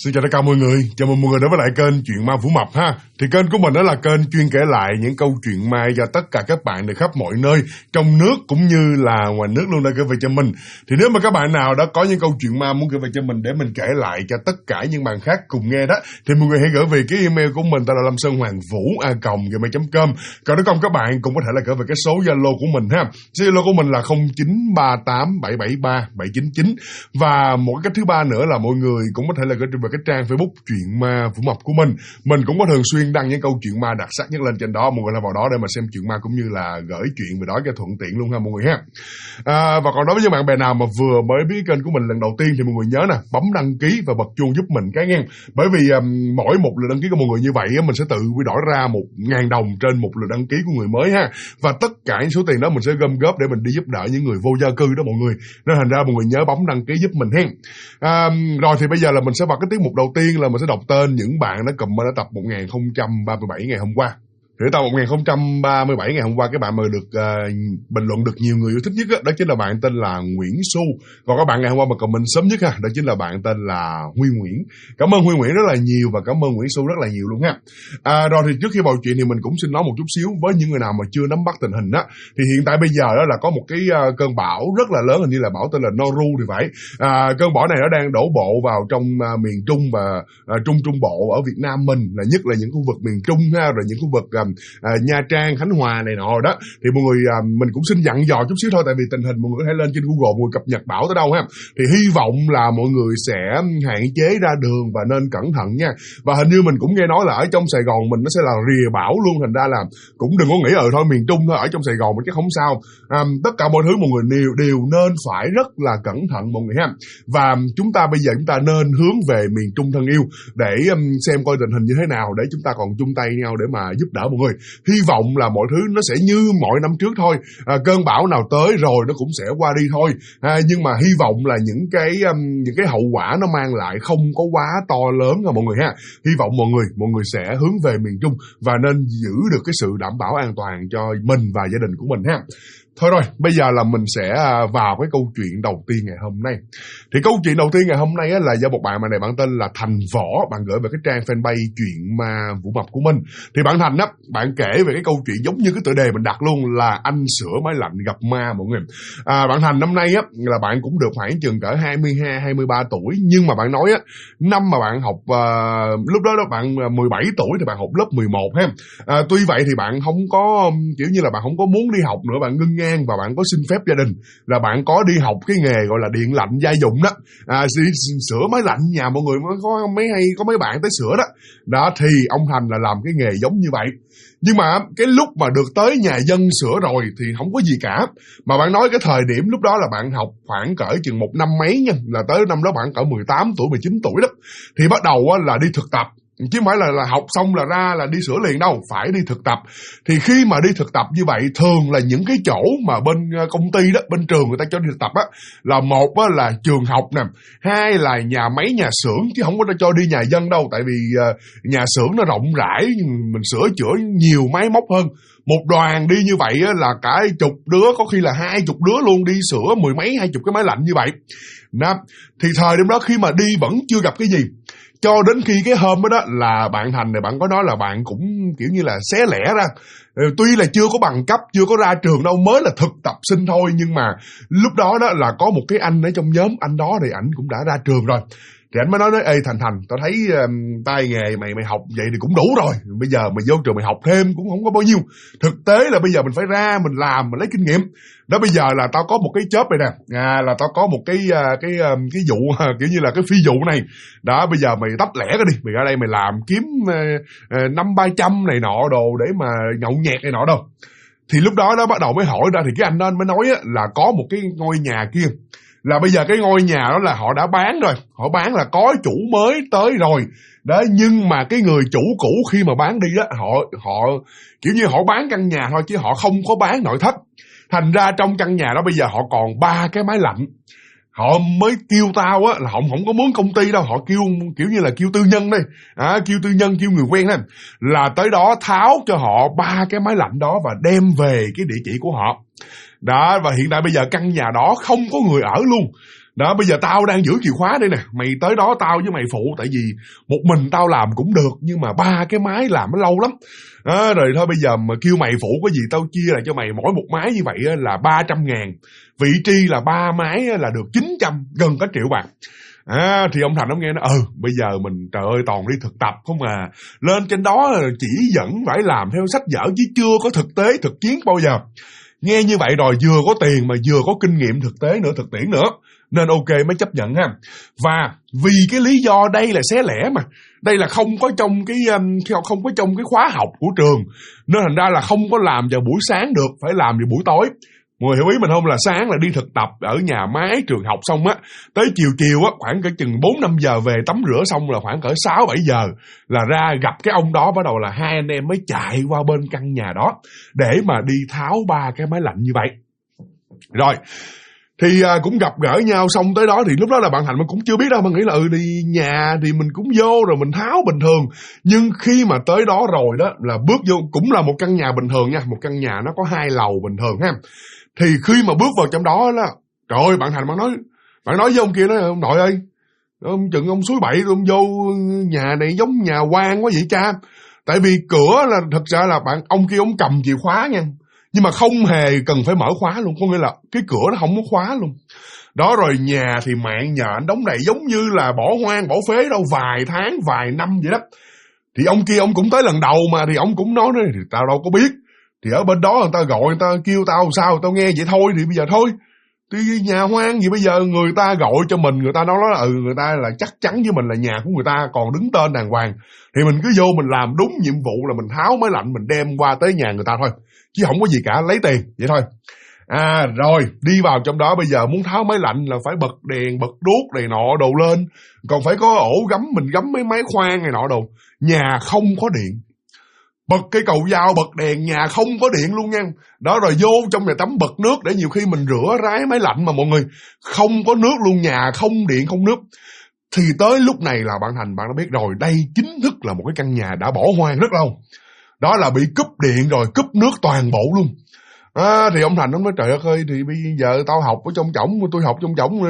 Xin chào tất cả mọi người, chào mừng mọi người đến với lại kênh Chuyện Ma Vũ Mập ha. Thì kênh của mình đó là kênh chuyên kể lại những câu chuyện ma cho tất cả các bạn từ khắp mọi nơi, trong nước cũng như là ngoài nước luôn đã gửi về cho mình. Thì nếu mà các bạn nào đã có những câu chuyện ma muốn gửi về cho mình để mình kể lại cho tất cả những bạn khác cùng nghe đó, thì mọi người hãy gửi về cái email của mình, tên là lamsonhoangvu@gmail.com. Còn nếu không các bạn cũng có thể là gửi về cái số Zalo của mình ha. Số Zalo của mình là 0938773799. Và một cái cách thứ ba nữa là mọi người cũng có thể là gửi về cái trang Facebook Chuyện Ma Vũ Mập của mình. Mình cũng có thường xuyên đăng những câu chuyện ma đặc sắc nhất lên trên đó, mọi người là vào đó để mà xem chuyện ma cũng như là gửi chuyện về đó cho thuận tiện luôn ha mọi người ha. Và còn đối với những bạn bè nào mà vừa mới biết kênh của mình lần đầu tiên thì mọi người nhớ nè, bấm đăng ký và bật chuông giúp mình cái nghe. Bởi vì mỗi một lượt đăng ký của mọi người như vậy mình sẽ tự quy đổi ra 1.000 đồng trên một lượt đăng ký của người mới ha. Và tất cả những số tiền đó mình sẽ gom góp để mình đi giúp đỡ những người vô gia cư đó mọi người. Nên thành ra mọi người nhớ bấm đăng ký giúp mình hen. Rồi thì bây giờ là mình sẽ vào cái tiết mục đầu tiên là mình sẽ đọc tên những bạn đã comment ở tập 1037 ngày hôm qua. Thì tập 1037 ngày hôm qua các bạn mà được bình luận được nhiều người yêu thích nhất đó chính là bạn tên là Nguyễn Xu. Còn các bạn ngày hôm qua mà comment sớm nhất đó chính là bạn tên là Huy Nguyễn. Cảm ơn Huy Nguyễn rất là nhiều và cảm ơn Nguyễn Xu rất là nhiều luôn ha. Rồi thì trước khi vào chuyện thì mình cũng xin nói một chút xíu với những người nào mà chưa nắm bắt tình hình đó. Thì hiện tại bây giờ đó là có một cái cơn bão rất là lớn, hình như là bão tên là Noru thì phải. Cơn bão này nó đang đổ bộ vào trong miền Trung và Trung Bộ ở Việt Nam mình, là nhất là những khu vực miền Trung ha, rồi những khu vực Nha Trang, Khánh Hòa này nọ đó. Thì mọi người mình cũng xin dặn dò chút xíu thôi, tại vì tình hình mọi người có thể lên trên Google mọi người cập nhật bão tới đâu ha. Thì hy vọng là mọi người sẽ hạn chế ra đường và nên cẩn thận nha. Và hình như mình cũng nghe nói là ở trong Sài Gòn mình nó sẽ là rìa bão luôn, thành ra là cũng đừng có nghĩ thôi miền Trung thôi, ở trong Sài Gòn mình chắc không sao. Tất cả mọi thứ mọi người đều nên phải rất là cẩn thận mọi người ha. Và chúng ta bây giờ chúng ta nên hướng về miền Trung thân yêu để xem coi tình hình như thế nào, để chúng ta còn chung tay nhau để mà giúp đỡ mọi người. Hy vọng là mọi thứ nó sẽ như mọi năm trước thôi. Cơn bão nào tới rồi nó cũng sẽ qua đi thôi. Nhưng mà hy vọng là những cái hậu quả nó mang lại không có quá to lớn nha mọi người ha. Hy vọng mọi người sẽ hướng về miền Trung và nên giữ được cái sự đảm bảo an toàn cho mình và gia đình của mình ha. Thôi rồi, bây giờ là mình sẽ vào cái câu chuyện đầu tiên ngày hôm nay. Thì câu chuyện đầu tiên ngày hôm nay là do một bạn này, bạn tên là Thành Võ, bạn gửi về cái trang fanpage Chuyện Ma Vũ Mập của mình. Thì bạn Thành á, bạn kể về cái câu chuyện giống như cái tựa đề mình đặt luôn là anh sửa máy lạnh gặp ma mọi người. Bạn Thành năm nay á là bạn cũng được khoảng chừng cỡ 22-23 tuổi, nhưng mà bạn nói á, năm mà bạn học lúc đó bạn 17 tuổi thì bạn học lớp 11 ha. Tuy vậy thì bạn không có kiểu như là bạn không có muốn đi học nữa, bạn ngưng ngang và bạn có xin phép gia đình là bạn có đi học cái nghề gọi là điện lạnh gia dụng đó. Sửa máy lạnh nhà mọi người có mấy bạn tới sửa đó. Đó thì ông Thành là làm cái nghề giống như vậy. Nhưng mà cái lúc mà được tới nhà dân sửa rồi thì không có gì cả. Mà bạn nói cái thời điểm lúc đó là bạn học khoảng cỡ chừng một năm mấy nha, là tới năm đó bạn cỡ 18 tuổi, 19 tuổi đó. Thì bắt đầu là đi thực tập. Chứ không phải là học xong là ra là đi sửa liền đâu, phải đi thực tập. Thì khi mà đi thực tập như vậy, thường là những cái chỗ mà bên công ty đó, bên trường người ta cho đi thực tập á, là một á là trường học nè, hai là nhà máy nhà xưởng, chứ không có cho đi nhà dân đâu. Tại vì nhà xưởng nó rộng rãi, mình sửa chữa nhiều máy móc hơn. Một đoàn đi như vậy á, là cả chục đứa, có khi là 20 đứa luôn đi sửa 10 mấy 20 cái máy lạnh như vậy. Đó. Thì thời điểm đó khi mà đi vẫn chưa gặp cái gì. Cho đến khi cái hôm đó là bạn Thành này, bạn có nói là bạn cũng kiểu như là xé lẻ ra. Tuy là chưa có bằng cấp, chưa có ra trường đâu, mới là thực tập sinh thôi. Nhưng mà lúc đó đó là có một cái anh ở trong nhóm, anh đó thì ảnh cũng đã ra trường rồi. Thì anh mới nói ê Thành, tao thấy tay nghề mày học vậy thì cũng đủ rồi. Bây giờ mày vô trường mày học thêm cũng không có bao nhiêu. Thực tế là bây giờ mình phải ra mình làm, mình lấy kinh nghiệm. Đó bây giờ là tao có một cái job này nè, là tao có một cái vụ kiểu như là cái phi vụ này. Đó bây giờ mày tách lẻ cái đi, mày ra đây mày làm kiếm 500-300 này nọ đồ để mà nhậu nhẹt này nọ đâu. Thì lúc đó bắt đầu mới hỏi ra, thì cái anh đó mới nói là có một cái ngôi nhà kia. Là bây giờ cái ngôi nhà đó là họ đã bán rồi, họ bán là có chủ mới tới rồi. Đó, nhưng mà cái người chủ cũ khi mà bán đi đó, họ kiểu như họ bán căn nhà thôi chứ họ không có bán nội thất. Thành ra trong căn nhà đó bây giờ họ còn 3 cái máy lạnh. Họ mới kêu tao á là họ không có mướn công ty đâu, họ kêu kiểu như là kêu tư nhân đi, kêu tư nhân, kêu người quen thôi, là tới đó tháo cho họ 3 cái máy lạnh đó và đem về cái địa chỉ của họ. Đó, và hiện tại bây giờ căn nhà đó không có người ở luôn. Đó, bây giờ tao đang giữ chìa khóa đây nè, mày tới đó tao với mày phụ, tại vì một mình tao làm cũng được, nhưng mà 3 cái máy làm nó lâu lắm. Rồi thôi bây giờ mà kêu mày phụ có gì tao chia lại cho mày, mỗi một máy như vậy là 300.000, vị trí là 3 máy là được 900, gần cả 1 triệu bạc. Thì ông Thành ông nghe nó bây giờ mình trời ơi toàn đi thực tập không à, lên trên đó chỉ dẫn phải làm theo sách vở chứ chưa có thực tế thực chiến bao giờ. Nghe như vậy rồi vừa có tiền mà vừa có kinh nghiệm thực tế nữa, thực tiễn nữa, nên ok mới chấp nhận ha. Và vì cái lý do đây là xé lẻ mà, đây là không có trong cái khóa học của trường, nên thành ra là không có làm vào buổi sáng được, phải làm vào buổi tối. Mọi người hiểu ý mình không? Là sáng là đi thực tập ở nhà máy trường học xong á, tới chiều á khoảng cỡ chừng 4-5 giờ về tắm rửa xong là khoảng cỡ 6-7 giờ là ra gặp cái ông đó, bắt đầu là hai anh em mới chạy qua bên căn nhà đó để mà đi tháo 3 cái máy lạnh như vậy. Rồi thì cũng gặp gỡ nhau xong tới đó thì lúc đó là bạn Thành mình cũng chưa biết đâu, mình nghĩ là đi nhà thì mình cũng vô rồi mình tháo bình thường. Nhưng khi mà tới đó rồi đó là bước vô, cũng là một căn nhà bình thường nha, một căn nhà nó có 2 lầu bình thường ha. Thì khi mà bước vào trong đó là trời ơi, bạn Thành bạn nói với ông kia đó, ông nội ơi, ông chừng ông suối bậy, ông vô nhà này giống nhà quan quá vậy cha. Tại vì cửa là thật ra là ông kia ông cầm chìa khóa nha, nhưng mà không hề cần phải mở khóa luôn, có nghĩa là cái cửa nó không có khóa luôn. Đó, rồi nhà thì mạng nhện đóng đầy giống như là bỏ hoang bỏ phế đâu, vài tháng vài năm vậy đó. Thì ông kia ông cũng tới lần đầu mà, thì ông cũng nói thì tao đâu có biết, thì ở bên đó người ta gọi, người ta kêu tao sao tao nghe vậy thôi, thì bây giờ thôi, thì nhà hoang gì bây giờ người ta gọi cho mình, người ta nói là người ta là chắc chắn với mình là nhà của người ta còn đứng tên đàng hoàng, thì mình cứ vô mình làm đúng nhiệm vụ là mình tháo máy lạnh mình đem qua tới nhà người ta thôi, chứ không có gì cả, lấy tiền vậy thôi. Rồi đi vào trong đó bây giờ muốn tháo máy lạnh là phải bật đèn bật đuốc này nọ đồ lên, còn phải có ổ gắm, mình gắm mấy máy khoan này nọ đồ. Nhà không có điện, bật cái cầu dao bật đèn, nhà không có điện luôn nha. Đó, rồi vô trong nhà tắm bật nước để nhiều khi mình rửa ráy máy lạnh mà mọi người, không có nước luôn, nhà không điện không nước. Thì tới lúc này là bạn Thành bạn đã biết rồi, đây chính thức là một cái căn nhà đã bỏ hoang rất lâu. Đó là bị cúp điện rồi, cúp nước toàn bộ luôn. Thì ông Thành ông nói trời đất ơi, thì bây giờ tao học ở trong chổng, tôi học trong chổng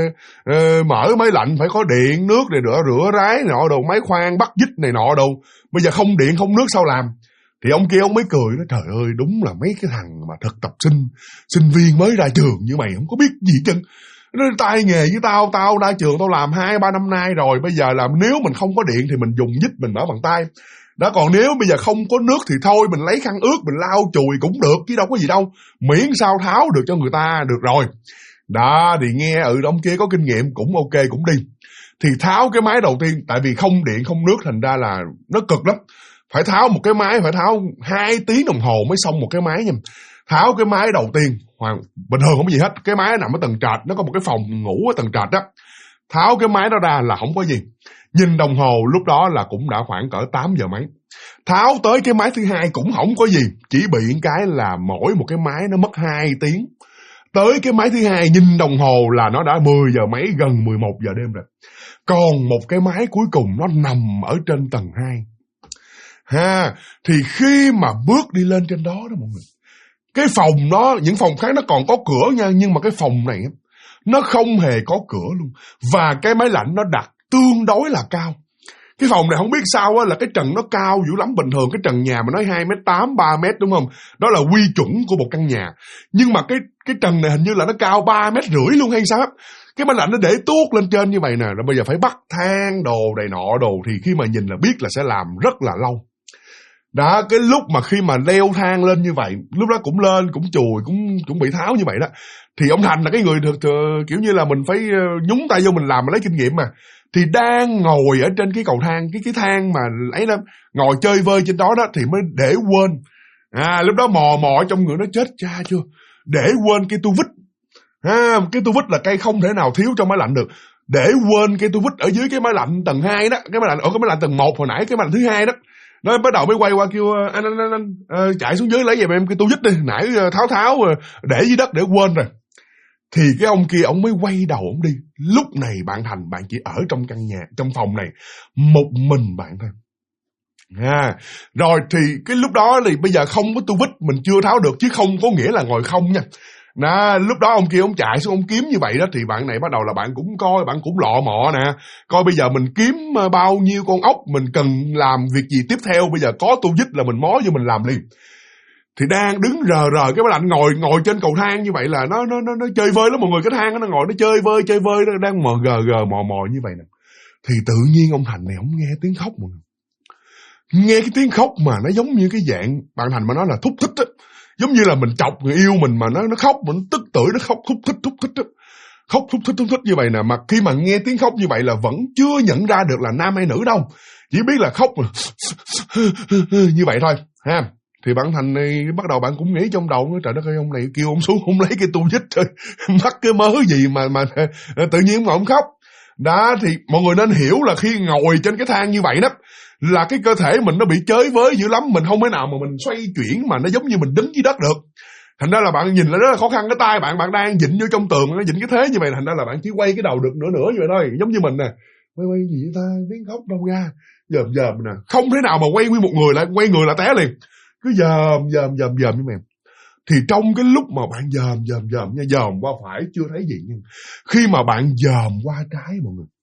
mở máy lạnh phải có điện nước này, rửa ráy nọ đồ, máy khoan bắt vít này nọ đồ, bây giờ không điện không nước sao làm. Thì ông kia ông mới cười nói trời ơi, đúng là mấy cái thằng mà thực tập sinh viên mới ra trường như mày không có biết gì chân. Nó tay nghề với tao ra trường tao làm 2-3 năm nay rồi, bây giờ là nếu mình không có điện thì mình dùng vít mình mở bằng tay. Đó, còn nếu bây giờ không có nước thì thôi mình lấy khăn ướt mình lau chùi cũng được chứ đâu có gì đâu, miễn sao tháo được cho người ta được rồi. Đó, thì nghe ông kia có kinh nghiệm cũng ok cũng đi. Thì tháo cái máy đầu tiên, tại vì không điện không nước thành ra là nó cực lắm, phải tháo một cái máy phải tháo 2 tiếng đồng hồ mới xong một cái máy nha. Tháo cái máy đầu tiên bình thường không có gì hết, cái máy nằm ở tầng trệt, nó có một cái phòng ngủ ở tầng trệt đó. Tháo cái máy đó ra là không có gì, nhìn đồng hồ lúc đó là cũng đã khoảng cỡ 8 giờ mấy. Tháo tới cái máy thứ hai cũng không có gì, chỉ bị cái là mỗi một cái máy nó mất 2 tiếng. Tới cái máy thứ hai nhìn đồng hồ là nó đã 10 giờ mấy, gần 11 giờ đêm rồi. Còn một cái máy cuối cùng nó nằm ở trên tầng 2. Thì khi mà bước đi lên trên đó đó mọi người, cái phòng đó, những phòng khác nó còn có cửa nha, nhưng mà cái phòng này nó không hề có cửa luôn. Và cái máy lạnh nó đặt tương đối là cao. Cái phòng này không biết sao á, là cái trần nó cao dữ lắm. Bình thường cái trần nhà mà nói 2m8, 3m đúng không? Đó là quy chuẩn của một căn nhà. Nhưng mà cái trần này hình như là nó cao 3,5m luôn hay sao? Cái máy lạnh nó để tuốt lên trên như vậy nè, rồi bây giờ phải bắt thang đồ này nọ đồ, thì khi mà nhìn là biết là sẽ làm rất là lâu. Đó, cái lúc mà khi mà leo thang lên như vậy, lúc đó cũng lên, cũng chùi, cũng bị tháo như vậy đó. Thì ông Thành là cái người kiểu như là mình phải nhúng tay vô mình làm, mình lấy kinh nghiệm mà. Thì đang ngồi ở trên cái cầu thang, cái thang mà ấy lắm, ngồi chơi vơi trên đó đó, thì mới để quên. Lúc đó mò trong người nó chết cha chưa, để quên cái tu vít. Cái tu vít là cây không thể nào thiếu trong máy lạnh được. Để quên cái tu vít ở dưới cái máy lạnh tầng 2 đó, cái máy lạnh tầng 1 hồi nãy, cái máy lạnh thứ 2 đó. Nó bắt đầu mới quay qua kêu anh chạy xuống dưới lấy giùm em cái tu vít đi, nãy tháo để dưới đất để quên rồi. Thì cái ông kia ông mới quay đầu ông đi. Lúc này bạn Thành bạn chỉ ở trong căn nhà, trong phòng này một mình bạn thôi. Rồi thì cái lúc đó thì bây giờ không có tu vít mình chưa tháo được, chứ không có nghĩa là ngồi không nha. Đó, lúc đó ông kia ông chạy xuống ông kiếm như vậy đó, thì bạn này bắt đầu là bạn cũng coi, bạn cũng lọ mọ nè, coi bây giờ mình kiếm bao nhiêu con ốc, mình cần làm việc gì tiếp theo, bây giờ có tu dít là mình mó vô mình làm liền. Thì đang đứng rờ cái bà Lạnh ngồi trên cầu thang như vậy là nó chơi vơi lắm mọi người, cái thang nó ngồi nó chơi vơi, nó đang mò gờ mò như vậy nè. Thì tự nhiên ông Thành này ông nghe tiếng khóc mọi người. Nghe cái tiếng khóc mà nó giống như cái dạng bạn Thành mà nói là thúc thích á, giống như là mình chọc người yêu mình mà nó khóc, mình tức tưởi, nó khóc thúc thích á. Khóc thúc thích như vậy nè, mà khi mà nghe tiếng khóc như vậy là vẫn chưa nhận ra được là nam hay nữ đâu, chỉ biết là khóc như vậy thôi ha. Thì bạn Thành này bắt đầu bạn cũng nghĩ trong đầu, trời đất ơi, ông này kêu ông xuống không lấy cái tu dít thôi, mắc cái mớ gì mà tự nhiên mà ông khóc. Đó, thì mọi người nên hiểu là khi ngồi trên cái thang như vậy đó, là cái cơ thể mình nó bị chới với dữ lắm, mình không thể nào mà mình xoay chuyển mà nó giống như mình đứng dưới đất được. Thành ra là bạn nhìn là rất là khó khăn, cái tay bạn đang dịnh vô trong tường, nó dịnh cái thế như vậy, thành ra là bạn chỉ quay cái đầu được nửa như vậy thôi, giống như mình nè, quay gì vậy ta, tiếng khóc đâu ra, dòm nè, không thể nào mà quay nguyên một người lại, quay người là té liền, cứ dòm như vậy. Thì trong cái lúc mà bạn dòm nha, dòm qua phải chưa thấy gì, nhưng khi mà bạn dòm qua trái mọi người,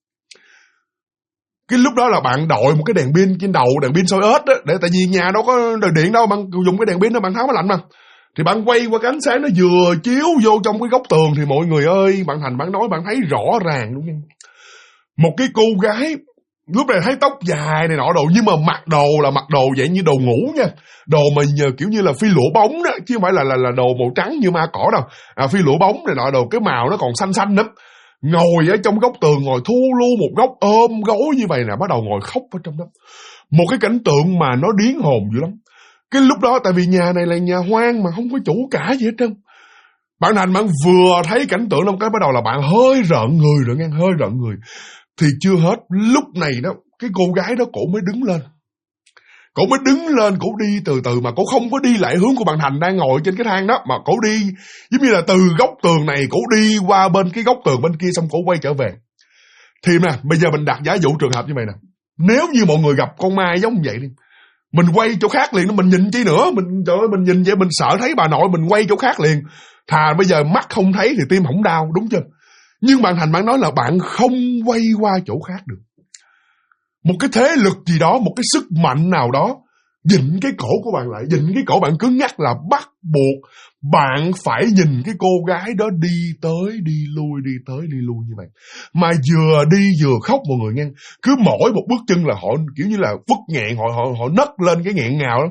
cái lúc đó là bạn đội một cái đèn pin trên đầu, đèn pin soi ếch đó, để tại vì nhà đâu có đèn điện đâu, bạn dùng cái đèn pin đó bạn tháo máy lạnh mà. Thì bạn quay qua cái ánh sáng nó vừa chiếu vô trong cái góc tường, thì mọi người ơi, bạn Thành bạn nói bạn thấy rõ ràng luôn nha. Một cái cô gái lúc này thấy tóc dài này nọ đồ, nhưng mà mặc đồ là mặc đồ vậy như đồ ngủ nha, đồ mà kiểu như là phi lụa bóng đó, chứ không phải là đồ màu trắng như ma cỏ đâu. Phi lụa bóng này nọ đồ, cái màu nó còn xanh lắm. Ngồi ở trong góc tường, ngồi thu lu một góc ôm gối như vậy nè, bắt đầu ngồi khóc ở trong đó. Một cái cảnh tượng mà nó điên hồn dữ lắm. Cái lúc đó tại vì nhà này là nhà hoang mà không có chủ cả gì hết trơn. Bạn Thành bạn vừa thấy cảnh tượng đó, cái bắt đầu là bạn hơi rợn người rồi nghe, hơi rợn người. Thì chưa hết, lúc này đó, cái cô gái đó cổ mới đứng lên. Cổ mới đứng lên, cổ đi từ từ mà cổ không có đi lại hướng của bạn Thành đang ngồi trên cái thang đó, mà cổ đi giống như là từ góc tường này cổ đi qua bên cái góc tường bên kia, xong cổ quay trở về. Thì nè, bây giờ mình đặt giả dụ trường hợp như vậy nè, nếu như mọi người gặp con ma giống vậy đi, mình quay chỗ khác liền, mình nhìn chi nữa, trời ơi, mình nhìn vậy mình sợ thấy bà nội, mình quay chỗ khác liền. Thà bây giờ mắt không thấy thì tim không đau, đúng chưa? Nhưng bạn Thành bạn nói là bạn không quay qua chỗ khác được. Một cái thế lực gì đó, một cái sức mạnh nào đó dịnh cái cổ của bạn lại, dịnh cái cổ bạn cứng nhắc, là bắt buộc bạn phải nhìn cái cô gái đó đi tới đi lui như vậy. Mà vừa đi vừa khóc mọi người nghe. Cứ mỗi một bước chân là họ kiểu như là vứt nghẹn, họ nấc lên cái nghẹn ngào đó.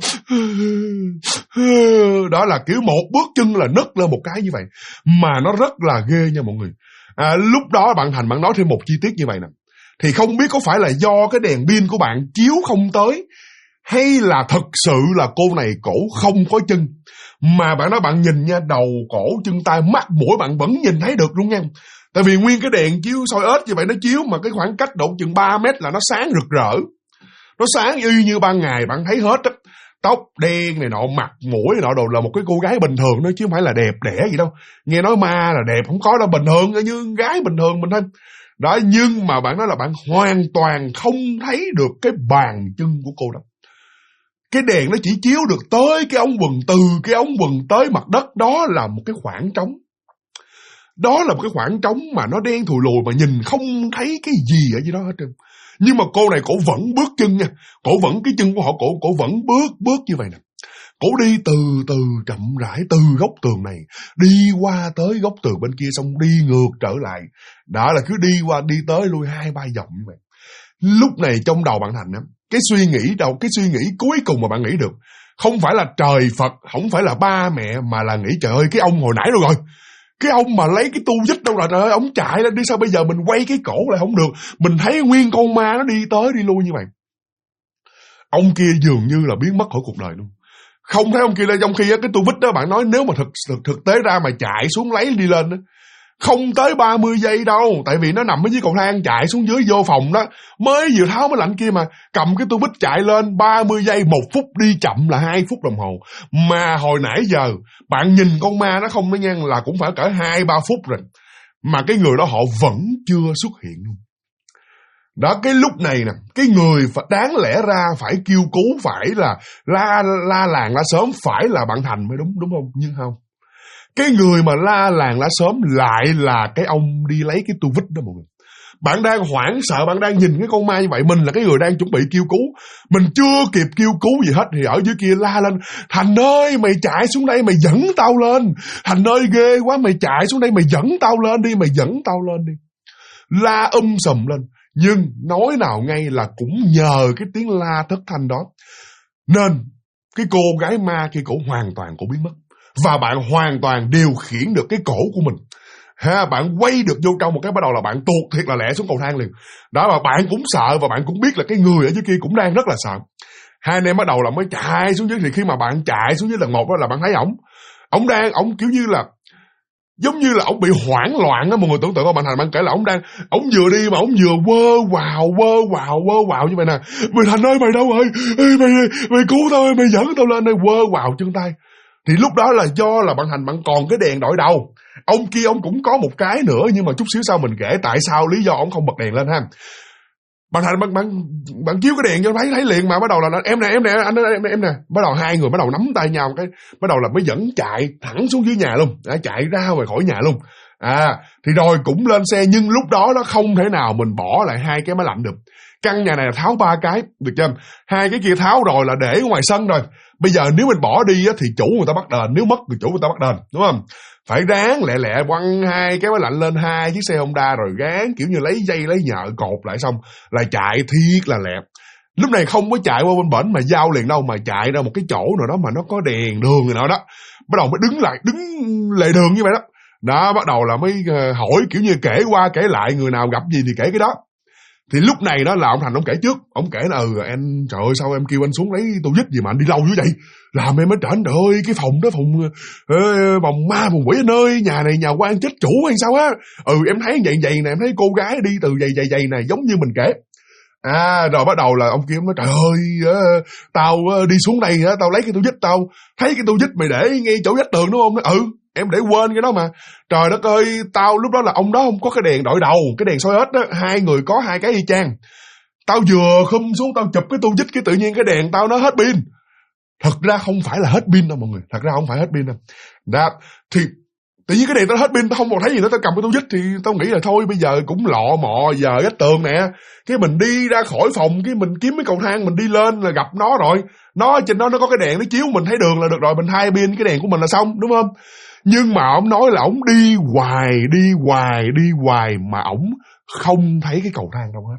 Đó là kiểu một bước chân là nấc lên một cái như vậy. Mà nó rất là ghê nha mọi người. Lúc đó bạn Thành bạn nói thêm một chi tiết như vậy nè. Thì không biết có phải là do cái đèn pin của bạn chiếu không tới, hay là thật sự là cô này cổ không có chân. Mà bạn nói bạn nhìn nha, đầu, cổ, chân tay, mắt, mũi bạn vẫn nhìn thấy được luôn nha. Tại vì nguyên cái đèn chiếu soi ếch như vậy nó chiếu mà cái khoảng cách độ chừng 3 mét là nó sáng rực rỡ. Nó sáng y như ban ngày, bạn thấy hết á. Tóc đen này nọ, mặt mũi này nọ đồ, là một cái cô gái bình thường thôi chứ không phải là đẹp đẽ gì đâu. Nghe nói ma là đẹp không có đâu, bình thường như gái bình thường mình thôi. Đó, nhưng mà bạn nói là bạn hoàn toàn không thấy được cái bàn chân của cô đó. Cái đèn nó chỉ chiếu được tới cái ống quần, từ cái ống quần tới mặt đất, đó là một cái khoảng trống. Đó là một cái khoảng trống mà nó đen thùi lùi mà nhìn không thấy cái gì ở dưới đó hết trơn. Nhưng mà cô này cổ vẫn bước chân nha, cổ vẫn cái chân của họ, cổ vẫn bước như vậy nè. Cổ đi từ từ chậm rãi từ góc tường này đi qua tới góc tường bên kia, xong đi ngược trở lại. Đó là cứ đi qua đi tới lui 2-3 vòng như vậy. Lúc này trong đầu bạn Thành á, cái suy nghĩ cuối cùng mà bạn nghĩ được không phải là trời Phật, không phải là ba mẹ, mà là nghĩ trời ơi, cái ông hồi nãy đâu rồi. Cái ông mà lấy cái tu dít đâu rồi, trời ơi, ông chạy lên đi, sao bây giờ mình quay cái cổ lại không được. Mình thấy nguyên con ma nó đi tới đi lui như vậy. Ông kia dường như là biến mất khỏi cuộc đời luôn. Không thấy ông kia lên, trong khi cái tu vít đó bạn nói nếu mà thực tế ra mà chạy xuống lấy đi lên đó, không tới 30 giây đâu. Tại vì nó nằm ở dưới cầu thang, chạy xuống dưới vô phòng đó, mới vừa tháo máy lạnh kia mà cầm cái tu vít chạy lên 30 giây, 1 phút, đi chậm là 2 phút đồng hồ. Mà hồi nãy giờ bạn nhìn con ma nó không, nó nha, là cũng phải cỡ 2-3 phút rồi, mà cái người đó họ vẫn chưa xuất hiện luôn. Đó, cái lúc này nè, cái người đáng lẽ ra phải kêu cứu, phải là la làng la sớm, phải là bạn Thành mới đúng không? Nhưng không. Cái người mà la làng lá xóm lại là cái ông đi lấy cái tu vít đó mọi người. Bạn đang hoảng sợ, bạn đang nhìn cái con ma như vậy, mình là cái người đang chuẩn bị kêu cứu. Mình chưa kịp kêu cứu gì hết thì ở dưới kia la lên: Thành ơi, mày chạy xuống đây, mày dẫn tao lên. Thành ơi, ghê quá, mày chạy xuống đây, mày dẫn tao lên đi, mày dẫn tao lên đi. La sùm lên. Nhưng nói nào ngay là cũng nhờ cái tiếng la thất thanh đó nên cái cô gái ma kia cổ hoàn toàn cổ biến mất. Và bạn hoàn toàn điều khiển được cái cổ của mình. Bạn quay được vô trong một cái bắt đầu là bạn tuột thiệt là lẹ xuống cầu thang liền. Đó, mà bạn cũng sợ và bạn cũng biết là cái người ở dưới kia cũng đang rất là sợ. Hai anh em bắt đầu là mới chạy xuống dưới. Thì khi mà bạn chạy xuống dưới lần một đó là bạn thấy ổng kiểu như là giống như là ổng bị hoảng loạn á. Mọi người tưởng tượng coi, bạn Thành bạn kể là ổng vừa đi mà ổng vừa quơ quào như vậy nè: Mày Thành ơi, mày đâu rồi? Mày cứu tao ơi, mày dẫn tao lên đây, quơ quào chân tay. Thì lúc đó là do là bạn Thành bạn còn cái đèn đổi đầu. Ông kia ông cũng có một cái nữa, nhưng mà chút xíu sau mình kể tại sao lý do ông không bật đèn lên ha. Bạn Thành bạn chiếu cái đèn cho thấy liền mà. Bắt đầu là em nè anh em nè. Bắt đầu hai người bắt đầu nắm tay nhau, cái bắt đầu là mới dẫn chạy thẳng xuống dưới nhà luôn, chạy ra ngoài khỏi nhà luôn. Thì rồi cũng lên xe, nhưng lúc đó nó không thể nào mình bỏ lại hai cái máy lạnh được. Căn nhà này là tháo 3 cái, được chưa? Hai cái kia tháo rồi là để ở ngoài sân rồi. Bây giờ nếu mình bỏ đi á, thì chủ người ta bắt đền, nếu mất thì chủ người ta bắt đền, đúng không? Phải ráng lẹ quăng hai cái máy lạnh lên hai chiếc xe Honda, rồi ráng kiểu như lấy dây lấy nhợ cột lại, xong là chạy thiệt là lẹ. Lúc này không có chạy qua bên bển mà giao liền đâu, mà chạy ra một cái chỗ nào đó mà nó có đèn đường rồi nào đó. Bắt đầu mới đứng lề đường như vậy đó. Đó, bắt đầu là mới hỏi kiểu như kể qua kể lại, người nào gặp gì thì kể cái đó. Thì lúc này đó là ông Thành ông kể trước. Ông kể là anh, trời ơi, sao em kêu anh xuống lấy tô vít gì mà anh đi lâu như vậy? Làm em mới trển, trời ơi, cái phòng đó phòng ma phòng quỷ anh ơi, nhà này nhà quan chết chủ hay sao á? Em thấy vậy nè, em thấy cô gái đi từ vậy này, giống như mình kể. Rồi bắt đầu là ông kia nói: trời ơi, tao đi xuống đây tao lấy cái tô vít, tao thấy cái tô vít mày để ngay chỗ vách tường đúng không? Em để quên cái đó mà. Trời đất ơi, tao lúc đó là ông đó không có cái đèn đội đầu, cái đèn soi ếch đó, hai người có hai cái y chang. Tao vừa khum xuống tao chụp cái tô vít, cái tự nhiên cái đèn tao nó hết pin. Thật ra không phải là hết pin đâu mọi người, thật ra không phải hết pin đâu. Đó, thì tự nhiên cái đèn tao hết pin, tao không còn thấy gì nữa, tao cầm cái tô vít thì tao nghĩ là thôi bây giờ cũng lọ mọ giờ vách tường nè, cái mình đi ra khỏi phòng, cái mình kiếm cái cầu thang mình đi lên là gặp nó rồi. Nó trên đó nó có cái đèn nó chiếu mình thấy đường là được rồi, mình thay pin cái đèn của mình là xong, đúng không? Nhưng mà ông nói là ông đi hoài mà ổng không thấy cái cầu thang đâu hết.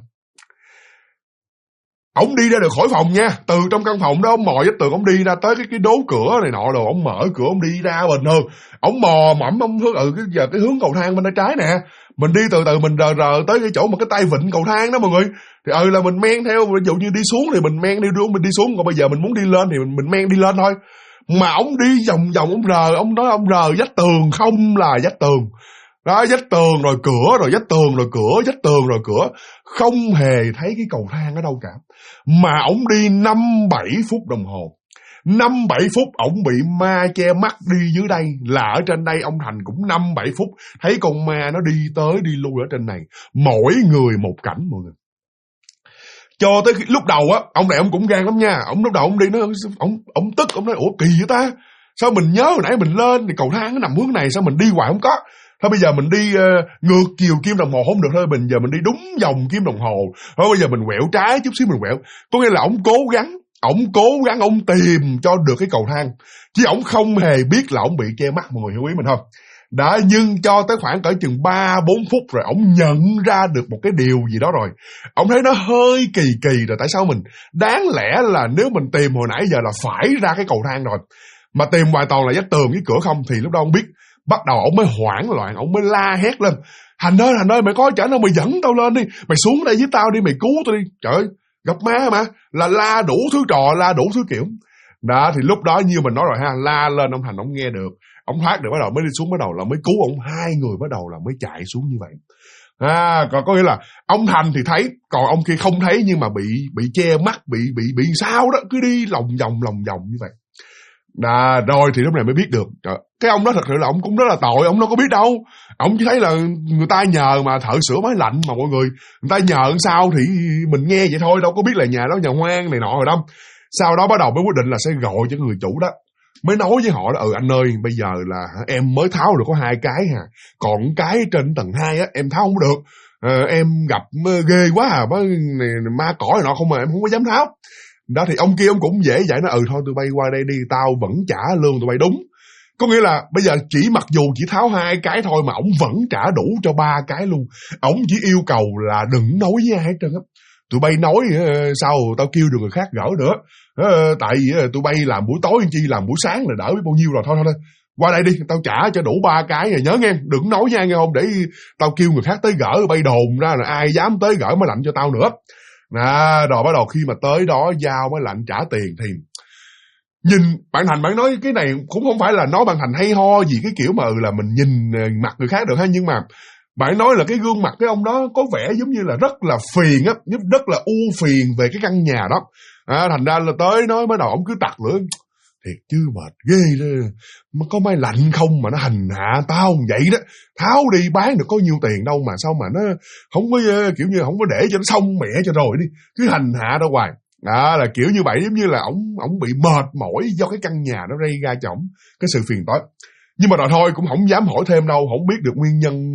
Ông đi ra được khỏi phòng nha, từ trong căn phòng đó ông mò vách tường, ông đi ra tới cái đố cửa này nọ rồi, ông mở cửa ông đi ra bình thường. Ông mò mẫm ông hướng cái hướng cầu thang bên tay trái nè. Mình đi từ từ mình rờ tới cái chỗ mà cái tay vịn cầu thang đó mọi người. Thì là mình men theo, ví dụ như đi xuống thì mình men mình đi xuống, còn bây giờ mình muốn đi lên thì mình men đi lên thôi. Mà ông đi vòng ông nói ông rờ vách tường không là vách tường. Đó, vách tường rồi cửa, rồi vách tường rồi cửa, vách tường rồi cửa. Không hề thấy cái cầu thang ở đâu cả. Mà ổng đi 5-7 phút đồng hồ. 5-7 phút ổng bị ma che mắt đi dưới đây. Là ở trên đây ông Thành cũng 5-7 phút thấy con ma nó đi tới đi lui ở trên này. Mỗi người một cảnh mọi người. Cho tới lúc đầu á, ông này ông cũng gan lắm nha. Ông lúc đầu ông đi ông tức, ông nói: ủa kỳ vậy ta? Sao mình nhớ hồi nãy mình lên thì cầu thang nó nằm hướng này, sao mình đi hoài không có? Thôi bây giờ mình đi ngược chiều kim đồng hồ không được, thôi bây giờ mình đi đúng vòng kim đồng hồ. Thôi bây giờ mình quẹo trái chút xíu mình quẹo. Có nghĩa là ông cố gắng ông tìm cho được cái cầu thang. Chứ ông không hề biết là ông bị che mắt, mọi người hiểu ý mình không? Đã, nhưng cho tới khoảng cỡ chừng 3-4 phút rồi ông nhận ra được một cái điều gì đó rồi. Ông thấy nó hơi kỳ rồi, tại sao mình đáng lẽ là nếu mình tìm hồi nãy giờ là phải ra cái cầu thang rồi, mà tìm hoàn toàn là vách tường với cửa không. Thì lúc đó ông biết, bắt đầu ông mới hoảng loạn, ông mới la hét lên: Thành ơi, mày có chở nào mày dẫn tao lên đi, mày xuống đây với tao đi, mày cứu tao đi. Trời ơi, gặp ma mà, là la đủ thứ trò, la đủ thứ kiểu. Đó, thì lúc đó như mình nói rồi ha, la lên ông Thành ông nghe được, ông thoát được, bắt đầu mới đi xuống, bắt đầu là mới cứu ông. Hai người bắt đầu là mới chạy xuống như vậy. Còn có nghĩa là ông Thành thì thấy, còn ông kia không thấy, nhưng mà bị che mắt, bị sao đó, cứ đi lòng vòng như vậy. Rồi thì lúc này mới biết được. Trời, cái ông đó thật sự là ông cũng rất là tội, ông đâu có biết đâu. Ông chỉ thấy là người ta nhờ mà thợ sửa máy lạnh mà mọi người ta nhờ sao thì mình nghe vậy thôi, đâu có biết là nhà đó nhà hoang này nọ rồi đâu. Sau đó bắt đầu mới quyết định là sẽ gọi cho người chủ đó. mới nói với họ đó, anh ơi bây giờ là em mới tháo được có 2 cái hà, còn cái trên tầng 2 á em tháo không được. Em gặp ghê quá à, ma cỏ này nọ không mà em không có dám tháo. Đó thì ông kia ông cũng dễ dãi nói thôi tụi bay qua đây đi, tao vẫn trả lương tụi bay đúng. Có nghĩa là bây giờ mặc dù chỉ tháo 2 cái thôi mà ổng vẫn trả đủ cho 3 cái luôn. Ổng chỉ yêu cầu là đừng nói với ai hết trơn á. Tụi bay nói sao tao kêu được người khác gỡ nữa. Tại vì tụi bay làm buổi tối chi làm buổi sáng là đỡ biết bao nhiêu rồi. Thôi qua đây đi, tao trả cho đủ 3 cái rồi nhớ nghe, đừng nói với ai nghe không, để tao kêu người khác tới gỡ, bay đồn ra là ai dám tới gỡ mới lạnh cho tao nữa. Rồi bắt đầu khi mà tới đó giao mới lạnh trả tiền thì nhìn bạn Thành, bạn nói cái này cũng không phải là nói bạn Thành hay ho gì cái kiểu mà là mình nhìn mặt người khác được ha, nhưng mà bạn nói là cái gương mặt cái ông đó có vẻ giống như là rất là phiền á, rất là u phiền về cái căn nhà đó. Thành ra là tới nói bắt đầu ông cứ tặc lửa, thiệt chứ mệt ghê đó, mà có máy lạnh không mà nó hành hạ tao vậy đó, tháo đi bán được có nhiêu tiền đâu mà sao mà nó không có kiểu như không có để cho nó xong mẹ cho rồi đi, cứ hành hạ tao hoài. Đó là kiểu như vậy, giống như là ổng bị mệt mỏi do cái căn nhà nó gây ra cho ổng cái sự phiền toái. Nhưng mà rồi thôi cũng không dám hỏi thêm đâu, không biết được nguyên nhân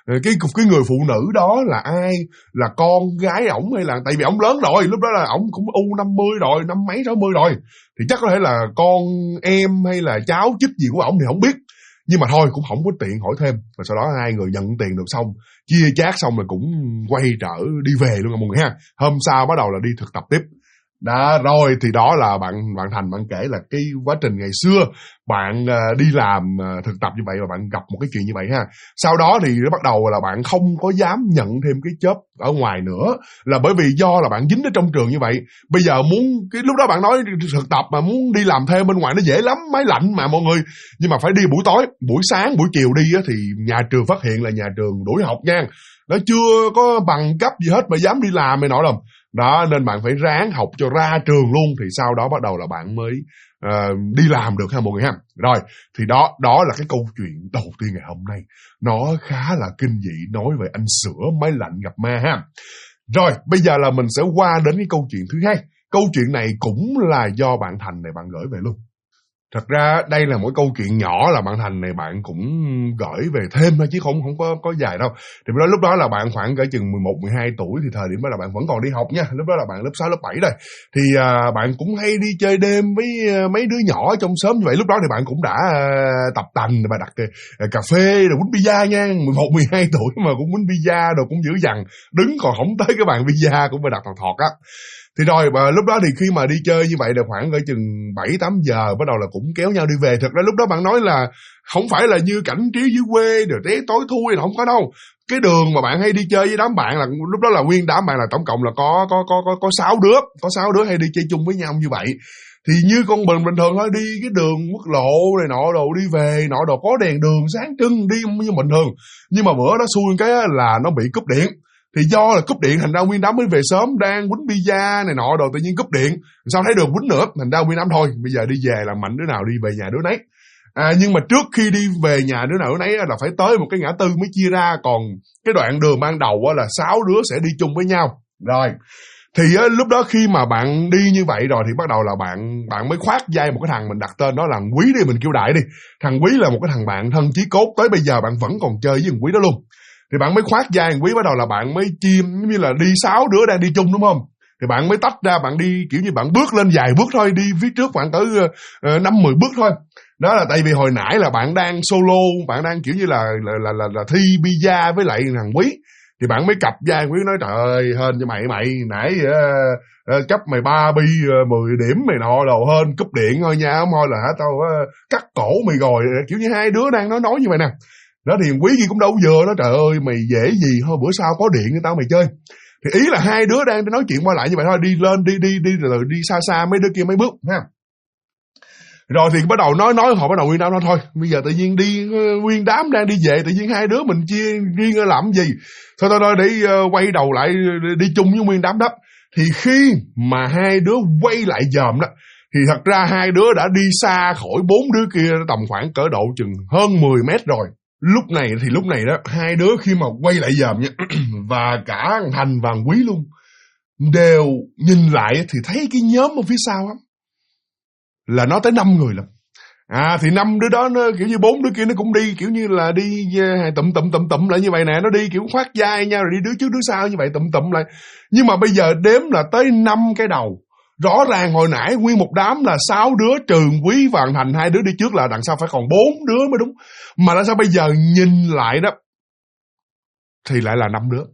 cái người phụ nữ đó là ai, là con gái ổng hay là, tại vì ổng lớn rồi, lúc đó là ổng cũng U50 rồi, 50 mấy 60 rồi, thì chắc có thể là con em hay là cháu chích gì của ổng thì không biết. Nhưng mà thôi cũng không có tiện hỏi thêm. Và sau đó 2 người nhận tiền được xong, chia chác xong rồi cũng quay trở đi về luôn mọi người ha. Hôm sau bắt đầu là đi thực tập tiếp. Đó, rồi thì đó là bạn Thành bạn kể là cái quá trình ngày xưa bạn đi làm thực tập như vậy và bạn gặp một cái chuyện như vậy ha. Sau đó thì bắt đầu là bạn không có dám nhận thêm cái job ở ngoài nữa, là bởi vì do là bạn dính ở trong trường như vậy. Bây giờ muốn cái lúc đó bạn nói thực tập mà muốn đi làm thêm bên ngoài nó dễ lắm, máy lạnh mà mọi người, nhưng mà phải đi buổi tối, buổi sáng buổi chiều đi á, thì nhà trường phát hiện là nhà trường đuổi học nha, nó chưa có bằng cấp gì hết mà dám đi làm này nọ đâu. Đó nên bạn phải ráng học cho ra trường luôn, thì sau đó bắt đầu là bạn mới đi làm được ha mọi người ha. Rồi thì đó là cái câu chuyện đầu tiên ngày hôm nay, nó khá là kinh dị, nói về anh sửa máy lạnh gặp ma ha. Rồi bây giờ là mình sẽ qua đến cái câu chuyện thứ hai. Câu chuyện này cũng là do bạn Thành này bạn gửi về luôn. Thật ra đây là một câu chuyện nhỏ là bạn Thành này bạn cũng gửi về thêm thôi chứ không có dài đâu. Thì lúc đó là bạn khoảng cỡ chừng 11, 12 tuổi, thì thời điểm đó là bạn vẫn còn đi học nha. Lúc đó là bạn lớp 6, lớp 7 rồi. Thì bạn cũng hay đi chơi đêm với mấy đứa nhỏ trong xóm như vậy. Lúc đó thì bạn cũng đã tập tành và đặt cà phê rồi quýnh pizza nha. 11, 12 tuổi mà cũng quýnh pizza rồi cũng dữ dằn. Đứng còn không tới cái bàn pizza cũng phải đặt thọt á. Thì rồi lúc đó thì khi mà đi chơi như vậy là khoảng cỡ chừng 7-8 giờ bắt đầu là cũng kéo nhau đi về. Thật ra lúc đó bạn nói là không phải là như cảnh trí dưới quê rồi té tối thui là không có đâu. Cái đường mà bạn hay đi chơi với đám bạn là lúc đó là nguyên đám bạn là tổng cộng là có 6 đứa, có 6 đứa hay đi chơi chung với nhau như vậy. Thì như con bình thường thôi, đi cái đường quốc lộ này nọ đồ đi về nọ đồ, có đèn đường sáng trưng đi như bình thường. Nhưng mà bữa đó xui cái là nó bị cúp điện. Thì do là cúp điện thành ra nguyên đám mới về sớm, đang quýnh pizza này nọ rồi tự nhiên cúp điện, sao thấy được quýnh nữa, thành ra nguyên đám thôi bây giờ đi về là mạnh đứa nào đi về nhà đứa nấy. Nhưng mà trước khi đi về nhà đứa nào đứa nấy là phải tới một cái ngã tư mới chia ra, còn cái đoạn đường ban đầu là 6 đứa sẽ đi chung với nhau. Rồi thì lúc đó khi mà bạn đi như vậy rồi thì bắt đầu là bạn mới khoác vai một cái thằng, mình đặt tên đó là thằng Quý đi, mình kêu đại đi. Thằng Quý là một cái thằng bạn thân chí cốt, tới bây giờ bạn vẫn còn chơi với thằng Quý đó luôn. Thì bạn mới khoác vai thằng Quý, bắt đầu là bạn mới chim như là đi 6 đứa đang đi chung đúng không? Thì bạn mới tách ra, bạn đi kiểu như bạn bước lên vài bước thôi, đi phía trước bạn tới 5-10 bước thôi. Đó là tại vì hồi nãy là bạn đang solo, bạn đang kiểu như là thi pizza với lại thằng Quý. Thì bạn mới cặp vai Quý nói trời ơi hên cho mày nãy cấp mày 3 bi 10 điểm mày nọ đồ, hên cúp điện thôi nha, không thôi là tao cắt cổ mày rồi. Kiểu như hai đứa đang nói như vậy nè. Đó thì Quý kia cũng đâu vừa đó, trời ơi mày dễ gì thôi bữa sau có điện cho tao mày chơi. Thì ý là hai đứa đang nói chuyện qua lại như vậy thôi, đi lên đi rồi đi xa mấy đứa kia mấy bước ha. Rồi thì bắt đầu nói họ bắt đầu nguyên đám nói thôi bây giờ tự nhiên đi nguyên đám đang đi về, tự nhiên hai đứa mình chia riêng làm gì, thôi để quay đầu lại đi chung với nguyên đám đó. Thì khi mà hai đứa quay lại dòm đó thì thật ra hai đứa đã đi xa khỏi 4 đứa kia tầm khoảng cỡ độ chừng hơn 10 mét rồi. Lúc này đó hai đứa khi mà quay lại dòm nha và cả Thành và Quý luôn đều nhìn lại thì thấy cái nhóm ở phía sau á là nó tới 5 người lận. Thì 5 đứa đó nó kiểu như 4 đứa kia nó cũng đi kiểu như là đi tụm lại như vậy nè, nó đi kiểu khoác vai nhau rồi đi đứa trước đứa sau như vậy tụm lại. Nhưng mà bây giờ đếm là tới 5 cái đầu. Rõ ràng hồi nãy nguyên một đám là 6 đứa trừ Quý và thằng Thành, 2 đứa đi trước là đằng sau phải còn 4 đứa mới đúng. Mà tại sao bây giờ nhìn lại đó thì lại là 5 đứa.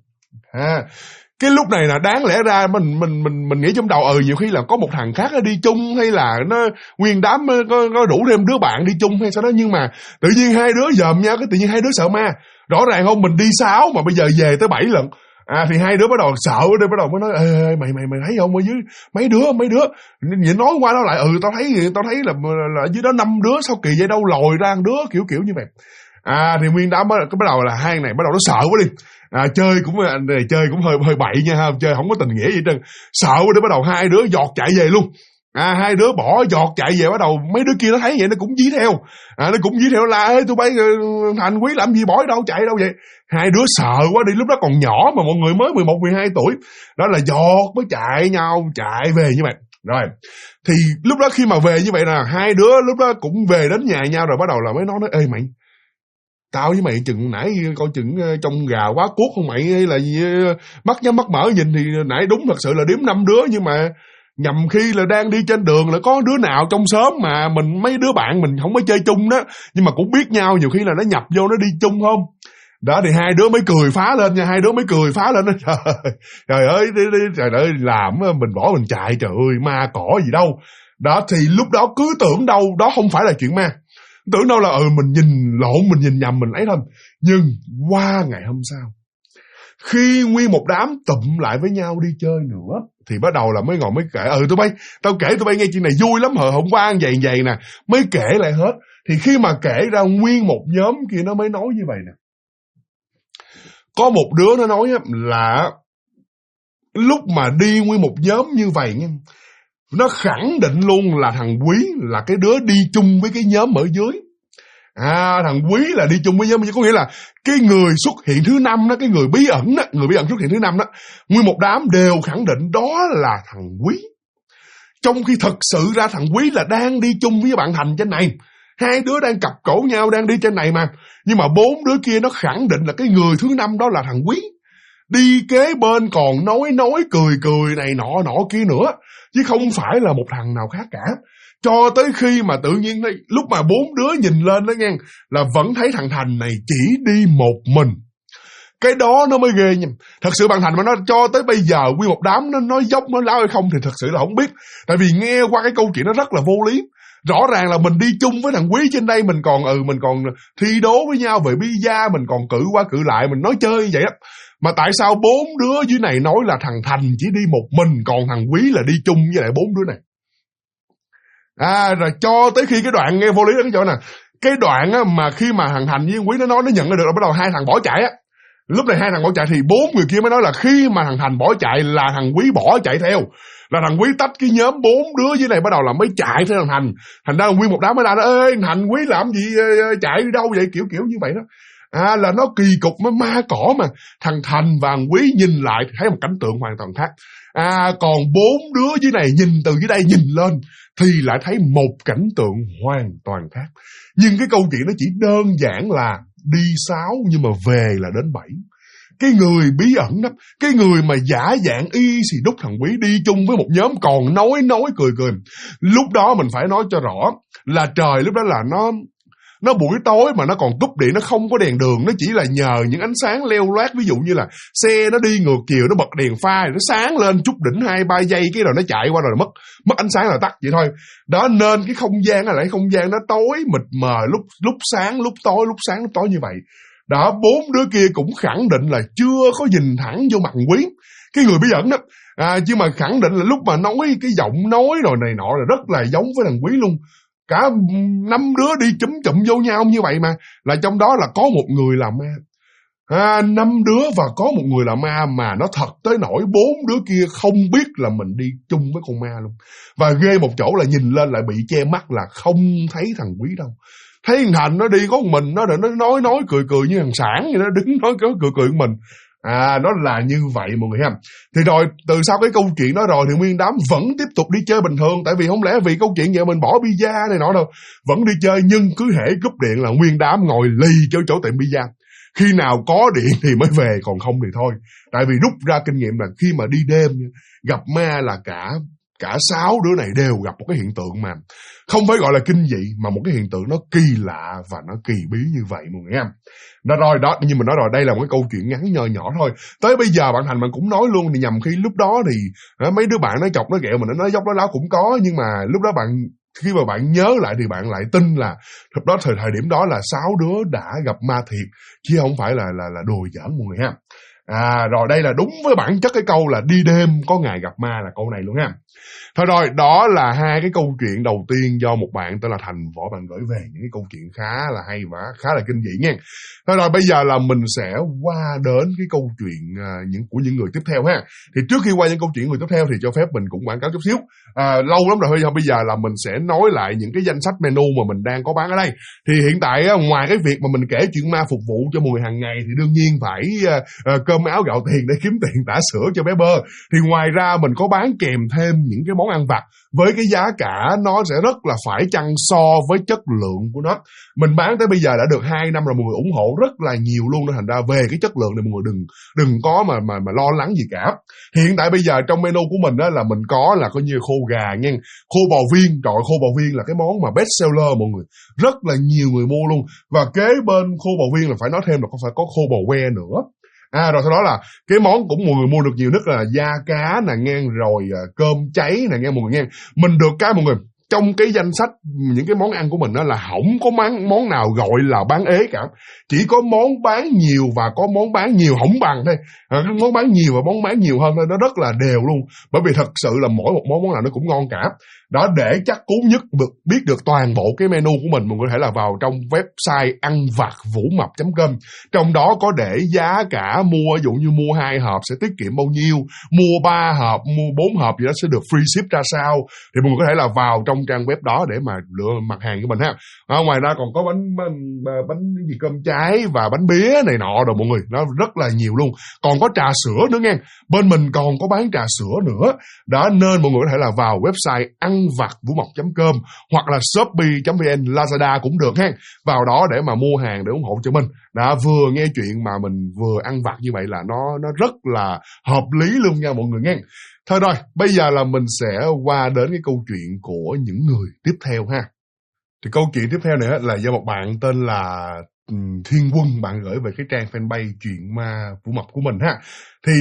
Cái lúc này là đáng lẽ ra mình nghĩ trong đầu nhiều khi là có một thằng khác nó đi chung, hay là nó nguyên đám có đủ thêm đứa bạn đi chung hay sao đó, nhưng mà tự nhiên 2 đứa dòm nhau, cái tự nhiên 2 đứa sợ ma. Rõ ràng không, mình đi 6 mà bây giờ về tới 7 lần. Thì 2 đứa bắt đầu sợ, bắt đầu mới nói ê, mày thấy không, ở dưới mấy đứa nhìn nói qua nó lại tao thấy là dưới đó 5 đứa, sao kỳ vậy, đâu lòi ra một đứa kiểu như vậy. Thì nguyên đám bắt đầu là hai này bắt đầu nó sợ quá đi. Chơi cũng hơi bậy nha, chơi không có tình nghĩa gì trơn, sợ quá đi, bắt đầu 2 đứa giọt chạy về luôn. 2 đứa bỏ giọt chạy về, bắt đầu mấy đứa kia nó thấy vậy nó cũng dí theo. Nó cũng dí theo là ê tụi bay Thành Quý làm gì bỏ đâu, chạy đâu vậy. 2 đứa sợ quá đi, lúc đó còn nhỏ mà mọi người mới 11, 12 tuổi. Đó là giọt mới chạy về như vậy. Rồi, thì lúc đó khi mà về như vậy là 2 đứa lúc đó cũng về đến nhà nhau rồi, bắt đầu là mới nói ê mày, tao với mày chừng nãy coi chừng trong gà quá cuốc không mày, hay là gì mắt nhắm mắt mở nhìn thì nãy đúng thật sự là đếm 5 đứa, nhưng mà nhầm khi là đang đi trên đường là có đứa nào trong xóm mà mấy đứa bạn mình không có chơi chung đó, nhưng mà cũng biết nhau, nhiều khi là nó nhập vô nó đi chung không. Đó thì 2 đứa mới cười phá lên nha, 2 đứa mới cười phá lên đó. Trời ơi, trời ơi, làm mình bỏ mình chạy, trời ơi, ma cỏ gì đâu. Đó thì lúc đó cứ tưởng đâu đó không phải là chuyện ma, tưởng đâu là mình nhìn lộn, mình nhìn nhầm, mình lấy thôi. Nhưng qua ngày hôm sau, khi nguyên một đám tụm lại với nhau đi chơi nữa, thì bắt đầu là mới ngồi mới kể tao kể tụi bay nghe chuyện này vui lắm, hôm qua vậy nè, mới kể lại hết. Thì khi mà kể ra nguyên một nhóm kia nó mới nói như vậy nè. Có một đứa nó nói là lúc mà đi nguyên một nhóm như vậy nha, nó khẳng định luôn là thằng Quý là cái đứa đi chung với cái nhóm ở dưới. Thằng Quý là đi chung với nhóm, có nghĩa là cái người xuất hiện thứ 5 đó, cái người bí ẩn đó, người bí ẩn xuất hiện thứ 5 đó, nguyên một đám đều khẳng định đó là thằng Quý. Trong khi thật sự ra thằng Quý là đang đi chung với bạn Thành trên này. 2 đứa đang cặp cổ nhau đang đi trên này mà. Nhưng mà 4 đứa kia nó khẳng định là cái người thứ 5 đó là thằng Quý. Đi kế bên còn nói cười này nọ kia nữa, chứ không phải là một thằng nào khác cả. Cho tới khi mà tự nhiên lúc mà 4 đứa nhìn lên đó nghe, là vẫn thấy thằng Thành này chỉ đi một mình. Cái đó nó mới ghê nha. Thật sự bạn Thành mà nó cho tới bây giờ nguyên một đám nó nói dốc nó láo hay không thì thật sự là không biết. Tại vì nghe qua cái câu chuyện nó rất là vô lý. Rõ ràng là mình đi chung với thằng Quý trên đây, mình còn thi đố với nhau về pizza, mình còn cự qua cự lại, mình nói chơi vậy á. Mà tại sao 4 đứa dưới này nói là thằng Thành chỉ đi một mình, còn thằng Quý là đi chung với lại 4 đứa này? Rồi cho tới khi cái đoạn nghe vô lý đó cái chỗ nè. Cái đoạn á, mà khi mà thằng Thành với Quý nó nói nó nhận ra được là bắt đầu 2 thằng bỏ chạy á. Lúc này 2 thằng bỏ chạy thì 4 người kia mới nói là khi mà thằng Thành bỏ chạy là thằng Quý bỏ chạy theo. Là thằng Quý tách cái nhóm 4 đứa dưới này bắt đầu là mới chạy theo thằng Thành. Thành ra nguyên một đám mới ra đó, ê Thành Quý làm gì chạy đi đâu vậy, kiểu như vậy đó. Là nó kỳ cục mới ma cỏ mà. Thằng Thành và thằng Quý nhìn lại thấy một cảnh tượng hoàn toàn khác. Còn 4 đứa dưới này nhìn từ dưới đây nhìn lên thì lại thấy một cảnh tượng hoàn toàn khác. Nhưng cái câu chuyện nó chỉ đơn giản là đi 6 nhưng mà về là đến 7. Cái người bí ẩn đó, cái người mà giả dạng y xì đúc thằng Quý đi chung với một nhóm còn nói cười. Lúc đó mình phải nói cho rõ là trời lúc đó là nó buổi tối mà nó còn cúp điện, nó không có đèn đường, nó chỉ là nhờ những ánh sáng leo loát, ví dụ như là xe nó đi ngược chiều nó bật đèn pha nó sáng lên chút đỉnh 2-3 giây cái rồi nó chạy qua rồi mất ánh sáng là tắt vậy thôi. Đó nên cái không gian là lại không gian nó tối mịt mờ, lúc sáng lúc tối, lúc sáng lúc tối như vậy. Đó, 4 đứa kia cũng khẳng định là chưa có nhìn thẳng vô mặt Quý, cái người bí ẩn đó. Nhưng mà khẳng định là lúc mà nói cái giọng nói rồi này nọ là rất là giống với thằng Quý luôn. Cả 5 đứa đi chụm vô nhau như vậy mà. Là trong đó là có một người là ma. 5 đứa và có một người là ma, mà nó thật tới nỗi 4 đứa kia không biết là mình đi chung với con ma luôn. Và ghê một chỗ là nhìn lên lại bị che mắt là không thấy thằng Quý đâu. Thấy thằng Thành nó đi có một mình nó nói cười như thằng Sản vậy đó, đứng nói cười mình. Nó là như vậy mọi người ha. Thì rồi từ sau cái câu chuyện đó rồi thì nguyên đám vẫn tiếp tục đi chơi bình thường. Tại vì không lẽ vì câu chuyện vậy mình bỏ pizza này nọ đâu. Vẫn đi chơi, nhưng cứ hễ cúp điện là nguyên đám ngồi lì cho chỗ tiệm pizza. Khi nào có điện thì mới về, còn không thì thôi. Tại vì rút ra kinh nghiệm là khi mà đi đêm gặp ma là cả 6 đứa này đều gặp một cái hiện tượng mà không phải gọi là kinh dị, mà một cái hiện tượng nó kỳ lạ và nó kỳ bí như vậy mọi người em. Rồi đó, nhưng mà nói rồi, đây là một cái câu chuyện ngắn nho nhỏ thôi. Tới bây giờ bạn Thành bạn cũng nói luôn, thì nhằm khi lúc đó thì mấy đứa bạn nói chọc nói ghẹo, mình nói dốc nói láo cũng có, nhưng mà lúc đó khi mà bạn nhớ lại thì bạn lại tin là lúc đó thời điểm đó là 6 đứa đã gặp ma thiệt, chứ không phải là đùa giỡn mọi người ha. Rồi đây là đúng với bản chất cái câu là đi đêm có ngày gặp ma là câu này luôn ha. Thôi rồi, đó là hai cái câu chuyện đầu tiên do một bạn tên là Thành Võ bạn gửi về, những cái câu chuyện khá là hay và khá là kinh dị nha. Thôi rồi, bây giờ là mình sẽ qua đến cái câu chuyện của những người tiếp theo ha. Thì trước khi qua những câu chuyện người tiếp theo thì cho phép mình cũng quảng cáo chút xíu. Lâu lắm rồi, bây giờ là mình sẽ nói lại những cái danh sách menu mà mình đang có bán ở đây. Thì hiện tại ngoài cái việc mà mình kể chuyện ma phục vụ cho mọi người hàng ngày thì đương nhiên phải cơm áo gạo tiền để kiếm tiền tã sữa cho bé Bơ. Thì ngoài ra mình có bán kèm thêm những cái món ăn vặt với cái giá cả nó sẽ rất là phải chăng so với chất lượng của nó. Mình bán tới bây giờ đã được 2 năm rồi, mọi người ủng hộ rất là nhiều luôn, nên thành ra về cái chất lượng này mọi người đừng có mà lo lắng gì cả. Hiện tại bây giờ trong menu của mình đó là mình có là coi như khô gà nha, khô bò viên. Trời, khô bò viên là cái món mà best seller mọi người, rất là nhiều người mua luôn. Và kế bên khô bò viên là phải nói thêm là phải có khô bò que nữa. Rồi sau đó là cái món cũng mọi người mua được nhiều nhất là da cá nè ngang, rồi cơm cháy nè ngang mọi người nghe. Mình được cái mọi người, trong cái danh sách những cái món ăn của mình đó là không có món nào gọi là bán ế cả. Chỉ có món bán nhiều và có món bán nhiều không bằng thôi. Món bán nhiều và món bán nhiều hơn thôi, nó rất là đều luôn. Bởi vì thật sự là mỗi một món nào nó cũng ngon cả. Đó, để chắc cú nhất biết được toàn bộ cái menu của mình, có thể là vào trong website anvặt.vũmập.com. Trong đó có để giá cả mua, ví dụ như mua 2 hộp sẽ tiết kiệm bao nhiêu, mua 3 hộp, mua 4 hộp gì đó sẽ được free ship ra sao. Thì mọi người có thể là vào trong trang web đó để mà lựa mặt hàng của mình ha. Ngoài ra còn có bánh gì cơm cháy và bánh bía này nọ rồi mọi người, nó rất là nhiều luôn. Còn có trà sữa nữa nghe, bên mình còn có bán trà sữa nữa. Đó, nên mọi người có thể là vào website anvặt.vũmập.com hoặc là shopee.vn, Lazada cũng được ha. Vào đó để mà mua hàng để ủng hộ cho mình. Đã vừa nghe chuyện mà mình vừa ăn vặt như vậy là nó rất là hợp lý luôn nha mọi người nghe. Thôi rồi, bây giờ là mình sẽ qua đến cái câu chuyện của những người tiếp theo ha. Thì câu chuyện tiếp theo này là do một bạn tên là Thiên Quân, bạn gửi về cái trang fanpage Chuyện Ma Vũ Mập của mình ha. Thì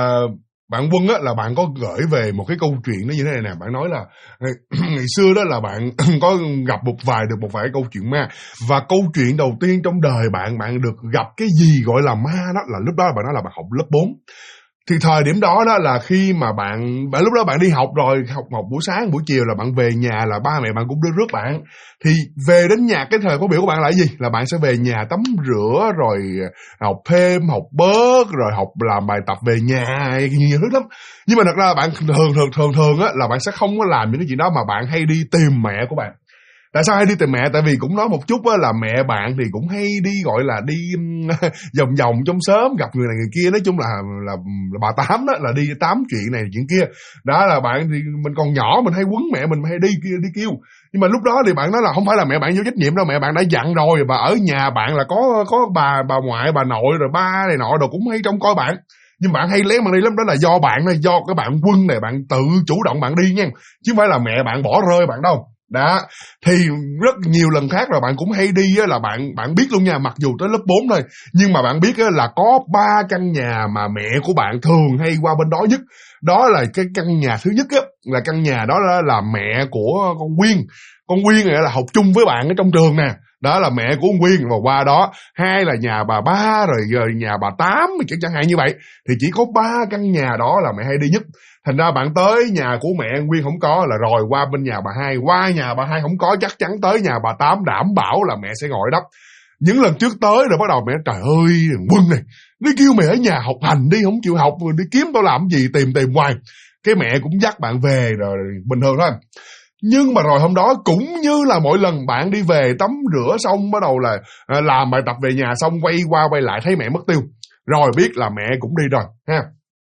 bạn Quân á là bạn có gửi về một cái câu chuyện nó như thế này nè. Bạn nói là ngày xưa đó là bạn có gặp được một vài câu chuyện ma. Và câu chuyện đầu tiên trong đời bạn được gặp cái gì gọi là ma đó là lúc đó bạn nói là bạn học lớp 4. Thì thời điểm đó đó là khi mà bạn lúc đó bạn đi học rồi, học buổi sáng, buổi chiều là bạn về nhà là ba mẹ bạn cũng đưa rước bạn. Thì về đến nhà cái thời khóa biểu của bạn là gì? Là bạn sẽ về nhà tắm rửa rồi học thêm, học bớt, rồi học làm bài tập về nhà, nhiều thứ lắm. Nhưng mà thật ra bạn thường á là bạn sẽ không có làm những cái chuyện đó, mà bạn hay đi tìm mẹ của bạn. Tại sao hay đi tìm mẹ? Tại vì cũng nói một chút á, là mẹ bạn thì cũng hay đi gọi là đi vòng trong xóm gặp người này người kia. Nói chung là bà Tám đó, là đi tám chuyện này chuyện kia. Đó là bạn thì mình còn nhỏ mình hay quấn mẹ mình hay đi kêu. Nhưng mà lúc đó thì bạn nói là không phải là mẹ bạn vô trách nhiệm đâu, mẹ bạn đã dặn rồi. Và ở nhà bạn là có bà ngoại, bà nội rồi ba này nọ đồ cũng hay trông coi bạn. Nhưng bạn hay lén bạn đi lắm, đó là do bạn này, do cái bạn Quân này bạn tự chủ động bạn đi nha, chứ không phải là mẹ bạn bỏ rơi bạn đâu. Đó, thì rất nhiều lần khác rồi bạn cũng hay đi á, là bạn biết luôn nha, mặc dù tới lớp 4 thôi, nhưng mà bạn biết á, là có 3 căn nhà mà mẹ của bạn thường hay qua bên đó nhất. Đó là cái căn nhà thứ nhất á, là căn nhà đó là mẹ của con Quyên. Con Quyên này là học chung với bạn ở trong trường nè. Đó là mẹ của con Quyên. Và qua đó, hai là nhà bà Ba, rồi nhà bà Tám, chẳng hạn như vậy. Thì chỉ có 3 căn nhà đó là mẹ hay đi nhất. Thành ra bạn tới nhà của mẹ Nguyên không có là rồi qua bên nhà bà Hai, qua nhà bà Hai không có chắc chắn tới nhà bà Tám, đảm bảo là mẹ sẽ gọi đắp. Những lần trước tới rồi bắt đầu mẹ trời ơi Quân này, nó kêu mẹ ở nhà học hành đi, không chịu học rồi đi kiếm tao làm gì, tìm hoài. Cái mẹ cũng dắt bạn về rồi bình thường thôi. Nhưng mà rồi hôm đó cũng như là mỗi lần bạn đi về tắm rửa xong bắt đầu là làm bài tập về nhà xong quay qua quay lại thấy mẹ mất tiêu. Rồi biết là mẹ cũng đi rồi ha.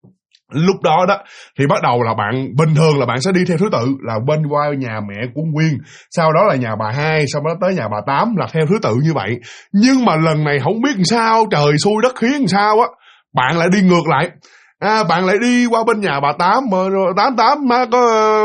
Lúc đó đó thì bắt đầu là bạn bình thường là bạn sẽ đi theo thứ tự là bên qua nhà mẹ của Nguyên, sau đó là nhà bà Hai, sau đó tới nhà bà Tám, là theo thứ tự như vậy. Nhưng mà lần này không biết làm sao, trời xui đất khiến làm sao á, bạn lại đi ngược lại. Bạn lại đi qua bên nhà bà Tám, mà Tám má có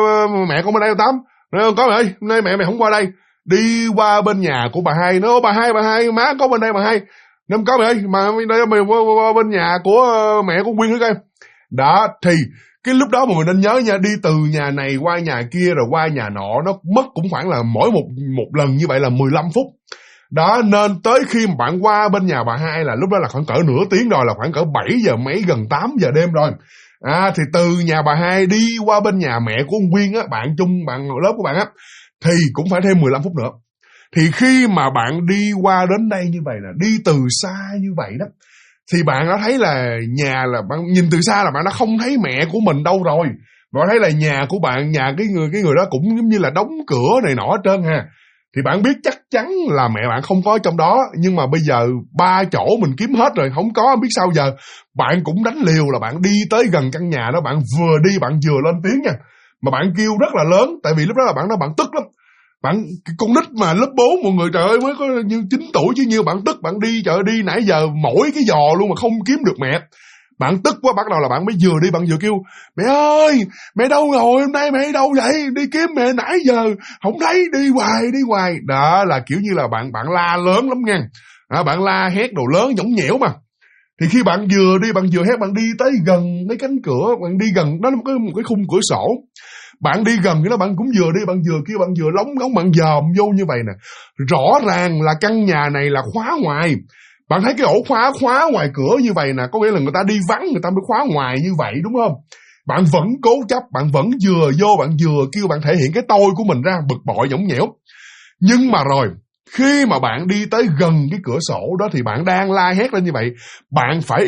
mẹ con bên đây Tám, có mẹ ơi, nay mẹ không qua đây, đi qua bên nhà của bà Hai, nó bà Hai má có bên đây bà Hai, nên có mẹ ơi, mà mày qua bên nhà của mẹ của Nguyên nữa coi. Đó, thì cái lúc đó mà mình nên nhớ nha, đi từ nhà này qua nhà kia rồi qua nhà nọ, nó mất cũng khoảng là mỗi một lần như vậy là 15 phút. Đó, nên tới khi mà bạn qua bên nhà bà Hai là lúc đó là khoảng cỡ nửa tiếng rồi, là khoảng cỡ 7 giờ mấy, gần 8 giờ đêm rồi. Thì từ nhà bà Hai đi qua bên nhà mẹ của ông Nguyên á, bạn lớp của bạn á, thì cũng phải thêm 15 phút nữa. Thì khi mà bạn đi qua đến đây như vậy, là đi từ xa như vậy đó, thì bạn đã thấy là nhà, là bạn nhìn từ xa là bạn đã không thấy mẹ của mình đâu rồi. Bạn thấy là nhà của bạn, nhà cái người đó cũng giống như là đóng cửa này nọ hết trơn ha. Thì bạn biết chắc chắn là mẹ bạn không có trong đó, nhưng mà bây giờ 3 chỗ mình kiếm hết rồi, không có, biết sao giờ. Bạn cũng đánh liều là bạn đi tới gần căn nhà đó, bạn vừa đi bạn vừa lên tiếng nha. Mà bạn kêu rất là lớn, tại vì lúc đó là bạn tức lắm. Bạn, con nít mà lớp 4, mọi người trời ơi mới có như 9 tuổi chứ nhiêu, bạn tức, bạn đi trời ơi, đi nãy giờ mỗi cái giò luôn mà không kiếm được mẹ. Bạn tức quá, bắt đầu là bạn mới vừa đi bạn vừa kêu mẹ ơi, mẹ đâu rồi, hôm nay mẹ đâu vậy, đi kiếm mẹ nãy giờ không thấy, đi hoài. Đó là kiểu như là bạn la lớn lắm nha. Bạn la hét đồ lớn nhõng nhẽo mà. Thì khi bạn vừa đi bạn vừa hét, bạn đi tới gần mấy cánh cửa, bạn đi gần đó là một cái khung cửa sổ. Bạn đi gần cái đó, bạn cũng vừa đi bạn vừa kêu, bạn vừa lóng ngóng, bạn dòm vô như vậy nè. Rõ ràng là căn nhà này là khóa ngoài. Bạn thấy cái ổ khóa ngoài cửa như vậy nè, có nghĩa là người ta đi vắng người ta mới khóa ngoài như vậy, đúng không? Bạn vẫn cố chấp, bạn vẫn vừa vô, bạn vừa kêu, bạn thể hiện cái tôi của mình ra, bực bội nhõng nhẽo. Nhưng mà rồi, khi mà bạn đi tới gần cái cửa sổ đó thì bạn đang la hét lên như vậy, bạn phải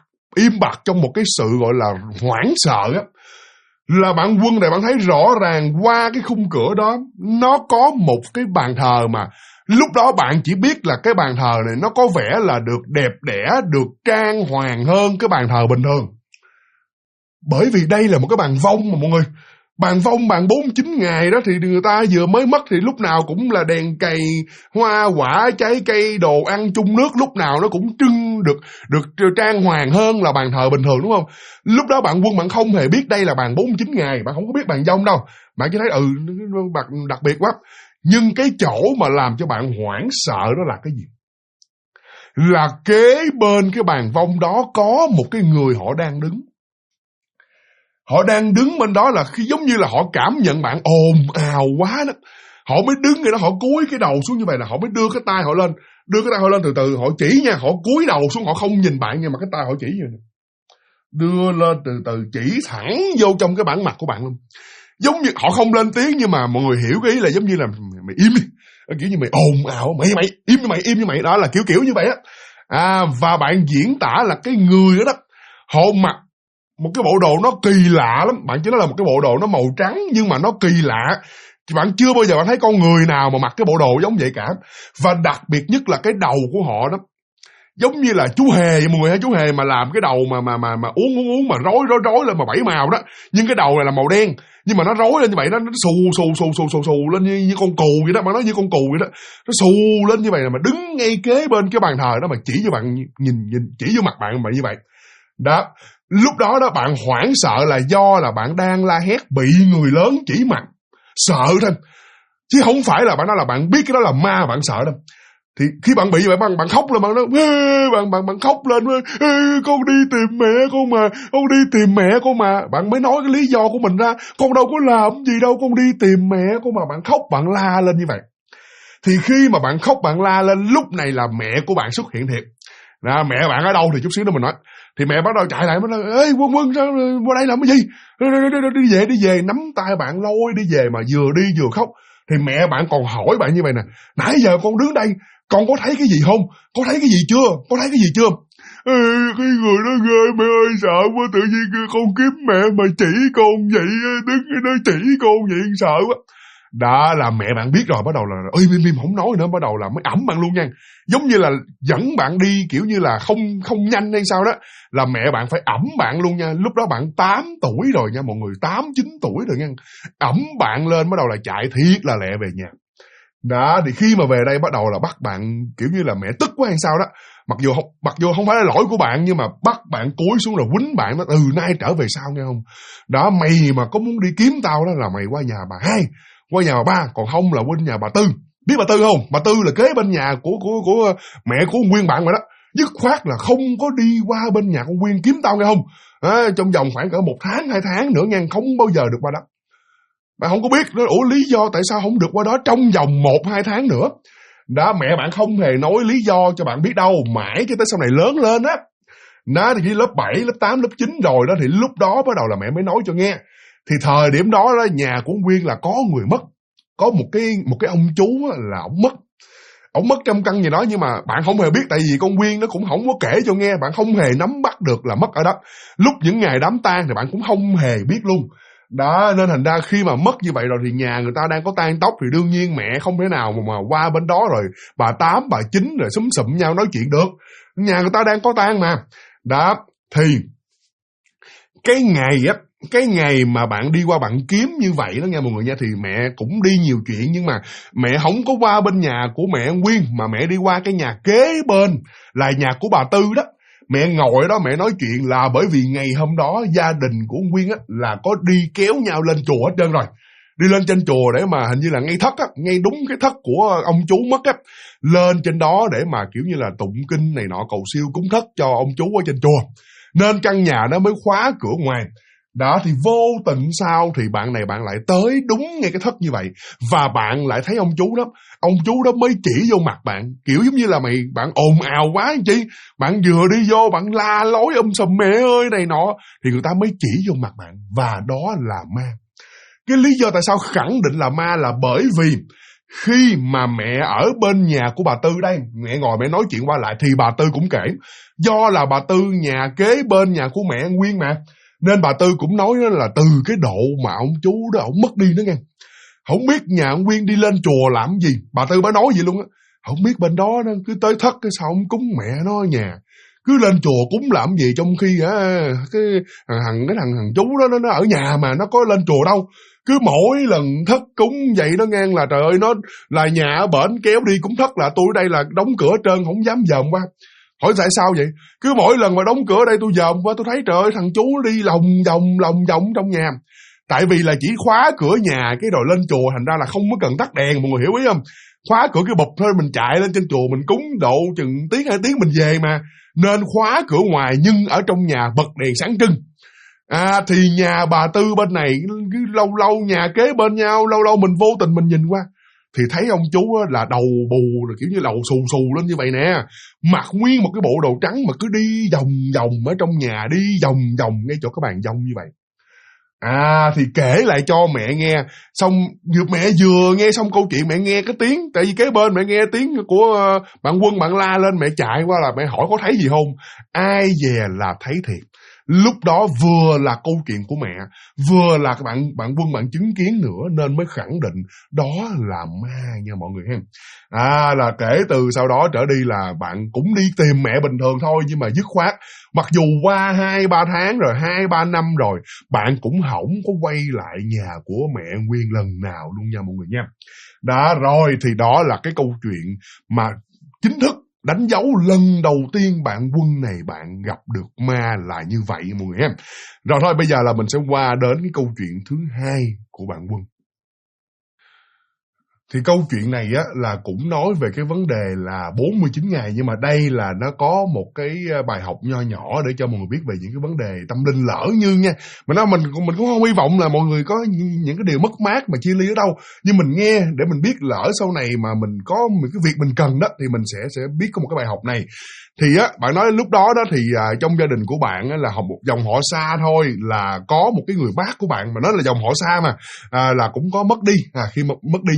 im bặt trong một cái sự gọi là hoảng sợ á. Là bạn Quân này, bạn thấy rõ ràng qua cái khung cửa đó, nó có một cái bàn thờ mà lúc đó bạn chỉ biết là cái bàn thờ này nó có vẻ là được đẹp đẽ, được trang hoàng hơn cái bàn thờ bình thường. Bởi vì đây là một cái bàn vong mà mọi người. Bàn vong, bàn 49 ngày đó thì người ta vừa mới mất thì lúc nào cũng là đèn cầy, hoa quả, trái cây, đồ ăn, chung nước, lúc nào nó cũng trưng được trang hoàng hơn là bàn thờ bình thường, đúng không? Lúc đó bạn Quân bạn không hề biết đây là bàn 49 ngày, bạn không có biết bàn vong đâu. Bạn chỉ thấy đặc biệt quá. Nhưng cái chỗ mà làm cho bạn hoảng sợ đó là cái gì? Là kế bên cái bàn vong đó có một cái người họ đang đứng. Họ đang đứng bên đó là khi giống như là họ cảm nhận bạn ồn ào quá đó. Họ mới đứng người đó, họ cúi cái đầu xuống như vậy là họ mới đưa cái tay họ lên. Đưa cái tay họ lên từ từ, họ chỉ nha, họ cúi đầu xuống, họ không nhìn bạn nhưng mà cái tay họ chỉ vậy. Đưa lên từ từ, chỉ thẳng vô trong cái bản mặt của bạn luôn. Giống như họ không lên tiếng nhưng mà mọi người hiểu cái ý là giống như là mày im đi. Kiểu như mày ồn ào, mày im như mày. Đó là kiểu như vậy á. Và bạn diễn tả là cái người đó họ mặc một cái bộ đồ nó kỳ lạ lắm. Bạn chỉ nói là một cái bộ đồ nó màu trắng nhưng mà nó kỳ lạ. Bạn chưa bao giờ bạn thấy con người nào mà mặc cái bộ đồ giống vậy cả. Và đặc biệt nhất là cái đầu của họ đó, giống như là chú hề, mọi người thấy chú hề mà làm cái đầu mà uống mà rối lên mà 7 màu đó. Nhưng cái đầu này là màu đen, nhưng mà nó rối lên như vậy, nó xù lên như con cù vậy đó, mà nó như con cù vậy đó. Nó xù lên như vậy mà đứng ngay kế bên cái bàn thờ đó mà chỉ cho bạn nhìn chỉ vô mặt bạn mà như vậy. Đó, lúc đó đó bạn hoảng sợ là do là bạn đang la hét bị người lớn chỉ mặt. Sợ thôi. Chứ không phải là bạn nói là bạn biết cái đó là ma bạn sợ đâu. Thì khi bạn bị vậy bạn khóc lên, bạn nói bạn khóc lên, con đi tìm mẹ con mà, bạn mới nói cái lý do của mình ra, con đâu có làm gì đâu, con đi tìm mẹ con mà, bạn khóc bạn la lên như vậy. Thì khi mà bạn khóc bạn la lên, lúc này là mẹ của bạn xuất hiện thiệt. Mẹ bạn ở đâu thì chút xíu nữa mình nói. Thì mẹ bắt đầu chạy lại, mới nói ê Quân sao qua đây làm cái gì, đi về, nắm tay bạn lôi đi về, mà vừa đi vừa khóc. Thì mẹ bạn còn hỏi bạn như vậy nè, nãy giờ con đứng đây con có thấy cái gì không, có thấy cái gì chưa? Cái người đó ghê mẹ ơi, sợ quá, tự nhiên con kiếm mẹ mà chỉ con vậy, đứng nó chỉ con vậy sợ quá. Đó là mẹ bạn biết rồi, bắt đầu là ơi Mim không nói nữa, bắt đầu là mới ẵm bạn luôn nha. Giống như là dẫn bạn đi kiểu như là không nhanh hay sao đó, là mẹ bạn phải ẵm bạn luôn nha. Lúc đó bạn 8 tuổi rồi nha mọi người, 8, 9 tuổi rồi nha. Ẵm bạn lên bắt đầu là chạy thiệt là lẹ về nhà. Đó, thì khi mà về đây bắt đầu là bắt bạn kiểu như là mẹ tức quá hay sao đó. Mặc dù không phải là lỗi của bạn, nhưng mà bắt bạn cúi xuống rồi quýnh bạn đó, từ nay trở về sau nghe không. Đó, mày mà có muốn đi kiếm tao đó là mày qua nhà bà hai, qua nhà bà ba, còn không là qua nhà bà Tư. Biết bà Tư không? Bà Tư là kế bên nhà của mẹ của con Nguyên bạn mà đó. Dứt khoát là không có đi qua bên nhà con Nguyên kiếm tao nghe không. Trong vòng khoảng cỡ 1 tháng 2 tháng nữa nha, không bao giờ được qua đó. Bạn không có biết đó, ủa lý do tại sao không được qua đó trong vòng 1-2 tháng nữa. Đó, mẹ bạn không hề nói lý do cho bạn biết đâu, mãi cho tới sau này lớn lên á. Đó, thì khi lớp 7, lớp 8, lớp 9 rồi đó, thì lúc đó bắt đầu là mẹ mới nói cho nghe. Thì thời điểm đó nhà của Nguyên là có người mất. Có một cái ông chú là ổng mất. Ổng mất trong căn gì đó, nhưng mà bạn không hề biết, tại vì con Nguyên nó cũng không có kể cho nghe, bạn không hề nắm bắt được là mất ở đó. Lúc những ngày đám tang thì bạn cũng không hề biết luôn. Đó, nên thành ra khi mà mất như vậy rồi thì nhà người ta đang có tang tóc, thì đương nhiên mẹ không thể nào mà qua bên đó rồi bà Tám, bà Chín rồi xúm xụm nhau nói chuyện được. Nhà người ta đang có tang mà. Đó, thì cái ngày mà bạn đi qua bạn kiếm như vậy đó nha mọi người nha, thì mẹ cũng đi nhiều chuyện, nhưng mà mẹ không có qua bên nhà của mẹ Nguyên, mà mẹ đi qua cái nhà kế bên là nhà của bà Tư đó. Mẹ ngồi đó mẹ nói chuyện là bởi vì ngày hôm đó gia đình của Nguyên á là có đi kéo nhau lên chùa hết trơn rồi. Đi lên trên chùa để mà hình như là ngay thất á, ngay đúng cái thất của ông chú mất á. Lên trên đó để mà kiểu như là tụng kinh này nọ, cầu siêu cúng thất cho ông chú ở trên chùa. Nên căn nhà nó mới khóa cửa ngoài. Đó, thì vô tình sao thì bạn này bạn lại tới đúng ngay cái thất như vậy. Và bạn lại thấy ông chú đó. Ông chú đó mới chỉ vô mặt bạn, kiểu giống như là bạn ồn ào quá anh chị. Bạn vừa đi vô bạn la lối sùm mẹ ơi này nọ, thì người ta mới chỉ vô mặt bạn. Và đó là ma. Cái lý do tại sao khẳng định là ma là bởi vì khi mà mẹ ở bên nhà của bà Tư đây, mẹ ngồi mẹ nói chuyện qua lại, thì bà Tư cũng kể. Do là bà Tư nhà kế bên nhà của mẹ Nguyên mà, nên bà Tư cũng nói đó là từ cái độ mà ông chú đó ông mất đi nữa nghe. Không biết nhà ông Nguyên đi lên chùa làm gì, bà Tư bà nói vậy luôn á. Không biết bên đó nó cứ tới thất cái sao ông cúng mẹ nó ở nhà, cứ lên chùa cúng làm gì, trong khi cái thằng chú đó nó ở nhà mà nó có lên chùa đâu. Cứ mỗi lần thất cúng vậy đó ngang là trời ơi, nó là nhà ở bển kéo đi cúng thất là tôi ở đây là đóng cửa trơn, không dám dòm qua. Hỏi tại sao vậy? Cứ mỗi lần mà đóng cửa đây tôi dòm qua tôi thấy trời ơi, thằng chú nó đi lòng vòng trong nhà. Tại vì là chỉ khóa cửa nhà cái rồi lên chùa, thành ra là không có cần tắt đèn, mọi người hiểu ý không? Khóa cửa cái bụp thôi, mình chạy lên trên chùa mình cúng độ chừng tiếng 2 tiếng mình về mà. Nên khóa cửa ngoài nhưng ở trong nhà bật đèn sáng trưng. Thì nhà bà Tư bên này cứ lâu nhà kế bên nhau, lâu mình vô tình mình nhìn qua thì thấy ông chú là đầu bù, rồi kiểu như đầu xù lên như vậy nè, mặc nguyên một cái bộ đồ trắng mà cứ đi vòng ở trong nhà, đi vòng ngay chỗ cái bàn dông như vậy. Thì kể lại cho mẹ nghe, xong mẹ vừa nghe xong câu chuyện, mẹ nghe cái tiếng, tại vì kế bên mẹ nghe tiếng của bạn Quân, bạn la lên, mẹ chạy qua là mẹ hỏi có thấy gì không. Ai dè là thấy thiệt. Lúc đó vừa là câu chuyện của mẹ, vừa là bạn Quân bạn chứng kiến nữa, nên mới khẳng định đó là ma nha mọi người ha. Là kể từ sau đó trở đi là bạn cũng đi tìm mẹ bình thường thôi, nhưng mà dứt khoát, mặc dù qua 2-3 tháng rồi, 2-3 năm rồi, bạn cũng không có quay lại nhà của mẹ Nguyên lần nào luôn nha mọi người nha. Đó, rồi thì đó là cái câu chuyện mà chính thức đánh dấu lần đầu tiên bạn Quân này bạn gặp được ma là như vậy mọi người em. Rồi thôi bây giờ là mình sẽ qua đến cái câu chuyện thứ 2 của bạn Quân. Thì câu chuyện này á là cũng nói về cái vấn đề là 49 ngày, nhưng mà đây là nó có một cái bài học nho nhỏ để cho mọi người biết về những cái vấn đề tâm linh, lỡ như nha. Mình cũng không hy vọng là mọi người có những cái điều mất mát mà chia ly ở đâu, nhưng mình nghe để mình biết lỡ sau này mà mình có một cái việc mình cần đó thì mình sẽ biết có một cái bài học này. Thì á, bạn nói lúc đó đó thì trong gia đình của bạn á, là một dòng họ xa thôi, là có một cái người bác của bạn mà nói là dòng họ xa mà là cũng có mất đi. Khi mất đi như vậy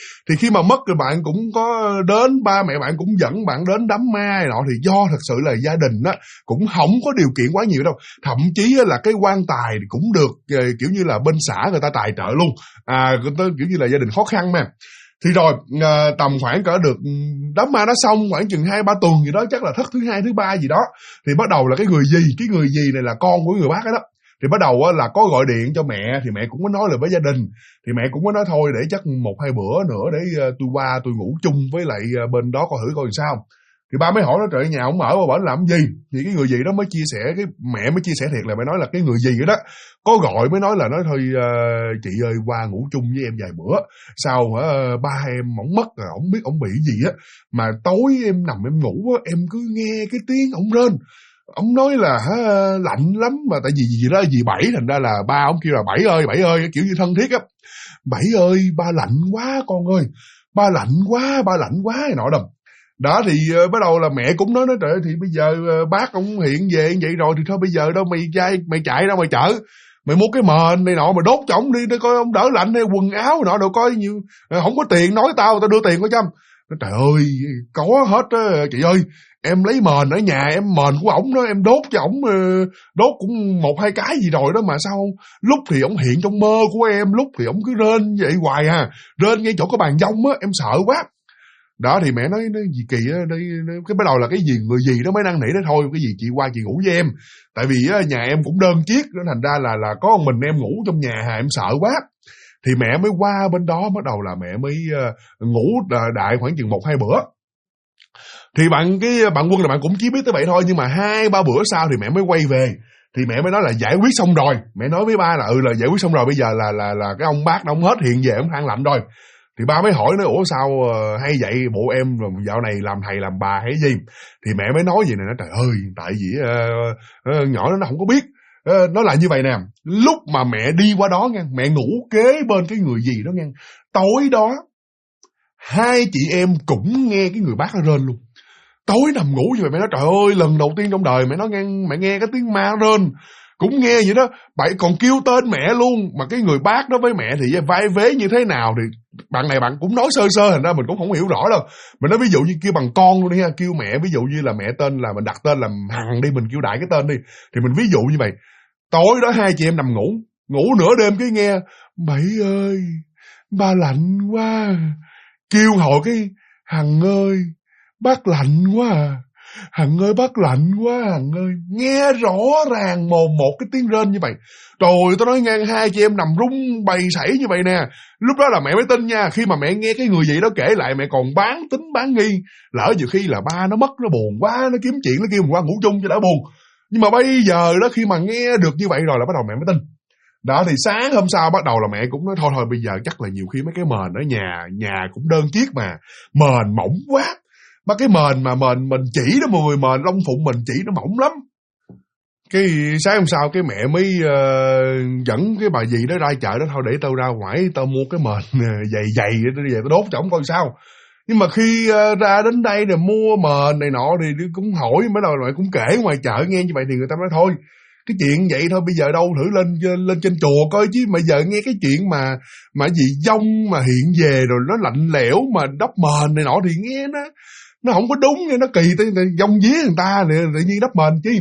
Thì khi mà mất thì bạn cũng có đến, ba mẹ bạn cũng dẫn bạn đến đám ma này nọ, thì do thật sự là gia đình á cũng không có điều kiện quá nhiều đâu, thậm chí là cái quan tài thì cũng được kiểu như là bên xã người ta tài trợ luôn, kiểu như là gia đình khó khăn mà. Thì rồi tầm khoảng cỡ được đám ma nó xong khoảng chừng 2-3 tuần gì đó, chắc là thất thứ 2, thứ 3 gì đó, thì bắt đầu là cái người gì này là con của người bác đó, thì bắt đầu là có gọi điện cho mẹ, thì mẹ cũng có nói là với gia đình, thì mẹ cũng có nói thôi để chắc 1-2 bữa nữa để tôi qua tôi ngủ chung với lại bên đó coi thử coi làm sao. Thì ba mới hỏi nó trời, nhà ông ở qua bển làm gì? Thì cái người gì đó mới chia sẻ, cái mẹ mới chia sẻ thiệt là mẹ nói là cái người gì đó có gọi mới nói là nói thôi chị ơi qua ngủ chung với em vài bữa, sao ba em ổng mất rồi, ổng biết ổng bị gì á, mà tối em nằm em ngủ á, em cứ nghe cái tiếng ổng rên, ông nói là lạnh lắm, mà tại vì gì đó gì Bảy, thành ra là ba ông kêu là Bảy ơi, kiểu như thân thiết á, Bảy ơi ba lạnh quá con ơi, ba lạnh quá này nọ đầm. Đó thì bắt đầu là mẹ cũng nói trời ơi, thì bây giờ bác ông hiện về như vậy rồi thì thôi bây giờ đâu mày chạy ra ngoài chợ, mày mua cái mền này nọ mà đốt cho ổng đi để coi ông đỡ lạnh, hay quần áo nọ đồ coi nhiều, không có tiền nói tao đưa tiền có chăm. Trời ơi có hết á chị ơi, em lấy mền ở nhà, em mền của ổng đó em đốt cho ổng, đốt cũng 1-2 cái gì rồi đó mà sao lúc thì ổng hiện trong mơ của em, lúc thì ổng cứ rên vậy hoài rên ngay chỗ có bàn dông á, em sợ quá. Đó thì mẹ nói gì kỳ á, cái bắt đầu là cái gì người gì đó mới năn nỉ đó thôi, cái gì chị qua chị ngủ với em, tại vì nhà em cũng đơn chiếc, nó thành ra là có một mình em ngủ trong nhà em sợ quá. Thì mẹ mới qua bên đó, bắt đầu là mẹ mới ngủ đại khoảng chừng 1-2 bữa. Thì bạn Quân là bạn cũng chỉ biết tới vậy thôi, nhưng mà 2-3 bữa sau thì mẹ mới quay về. Thì mẹ mới nói là giải quyết xong rồi, mẹ nói với ba là giải quyết xong rồi, bây giờ là cái ông bác ông hết hiện về, ông than lạnh rồi. Thì ba mới hỏi nói ủa sao hay vậy, bộ em dạo này làm thầy làm bà hay gì? Thì mẹ mới nói gì này, nó trời ơi tại vì nhỏ nó không có biết. Nó là như vậy nè, lúc mà mẹ đi qua đó nha, mẹ ngủ kế bên cái người gì đó nha, tối đó hai chị em cũng nghe cái người bác nó rên luôn. Tối nằm ngủ như vậy mẹ nói trời ơi, lần đầu tiên trong đời mẹ nghe cái tiếng ma rên, cũng nghe vậy đó, bạn còn kêu tên mẹ luôn. Mà cái người bác đó với mẹ thì vai vế như thế nào thì bạn này bạn cũng nói sơ sơ, thành ra mình cũng không hiểu rõ đâu. Mình nói ví dụ như kêu bằng con luôn đi ha, kêu mẹ ví dụ như là mẹ tên là mình đặt tên là Hằng đi, mình kêu đại cái tên đi, thì mình ví dụ như vậy. Tối đó hai chị em nằm ngủ nửa đêm cái nghe Bảy ơi ba lạnh quá, kêu hồi cái Hằng ơi bác lạnh quá Hằng ơi bác lạnh quá Hằng ơi, nghe rõ ràng mồm một cái tiếng rên như vậy. Trời, tôi nói ngang hai chị em nằm rung bầy sảy như vậy nè. Lúc đó là mẹ mới tin nha, khi mà mẹ nghe cái người gì đó kể lại mẹ còn bán tính bán nghi, lỡ nhiều khi là ba nó mất nó buồn quá, nó kiếm chuyện nó kêu mình qua ngủ chung cho đỡ buồn. Nhưng mà bây giờ đó khi mà nghe được như vậy rồi là bắt đầu mẹ mới tin. Đó thì sáng hôm sau bắt đầu là mẹ cũng nói thôi bây giờ chắc là nhiều khi mấy cái mền ở nhà cũng đơn chiếc mà mền mỏng quá. Mà cái mền mà mình chỉ đó mọi người, mền lông phụng mình chỉ nó mỏng lắm. Cái sáng hôm sau cái mẹ mới dẫn cái bà dì đó ra chợ đó, thôi để tao ra ngoài tao mua cái mền dày để về tao đốt cho ổng coi sao. Nhưng mà khi ra đến đây rồi mua mền này nọ thì cũng hỏi, mới đầu lại cũng kể ngoài chợ nghe như vậy thì người ta nói thôi cái chuyện vậy thôi bây giờ đâu thử lên trên chùa coi chứ, mà giờ nghe cái chuyện mà gì dông mà hiện về rồi nó lạnh lẽo mà đắp mền này nọ thì nghe nó không có đúng nha, nó kỳ tới dông vía người ta tự nhiên đắp mền chứ.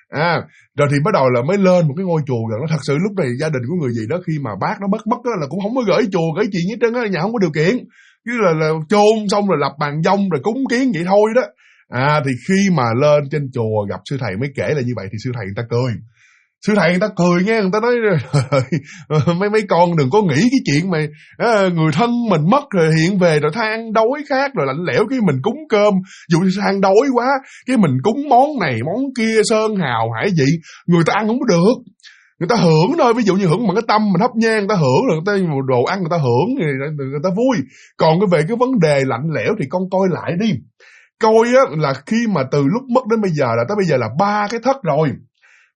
Rồi thì bắt đầu là mới lên một cái ngôi chùa gần đó. Thật sự lúc này gia đình của người gì đó khi mà bác nó mất đó là cũng không có gửi chùa gửi chuyện hết trơn á, nhà không có điều kiện, cứ là chôn xong rồi lập bàn dông rồi cúng kiến vậy thôi đó. Thì khi mà lên trên chùa gặp sư thầy mới kể là như vậy thì sư thầy người ta cười. Sư thầy người ta cười nghe, người ta nói mấy con đừng có nghĩ cái chuyện mà người thân mình mất rồi hiện về rồi than đói khát rồi lạnh lẽo cái mình cúng cơm, dù than đói quá cái mình cúng món này món kia sơn hào hải vị, người ta ăn không có được, người ta hưởng thôi. Ví dụ như hưởng bằng cái tâm mình thắp nhang người ta hưởng, rồi người ta đồ ăn người ta hưởng người ta vui. Còn về cái vấn đề lạnh lẽo thì con coi lại đi, coi á là khi mà từ lúc mất đến bây giờ là tới bây giờ là 3 cái thất rồi.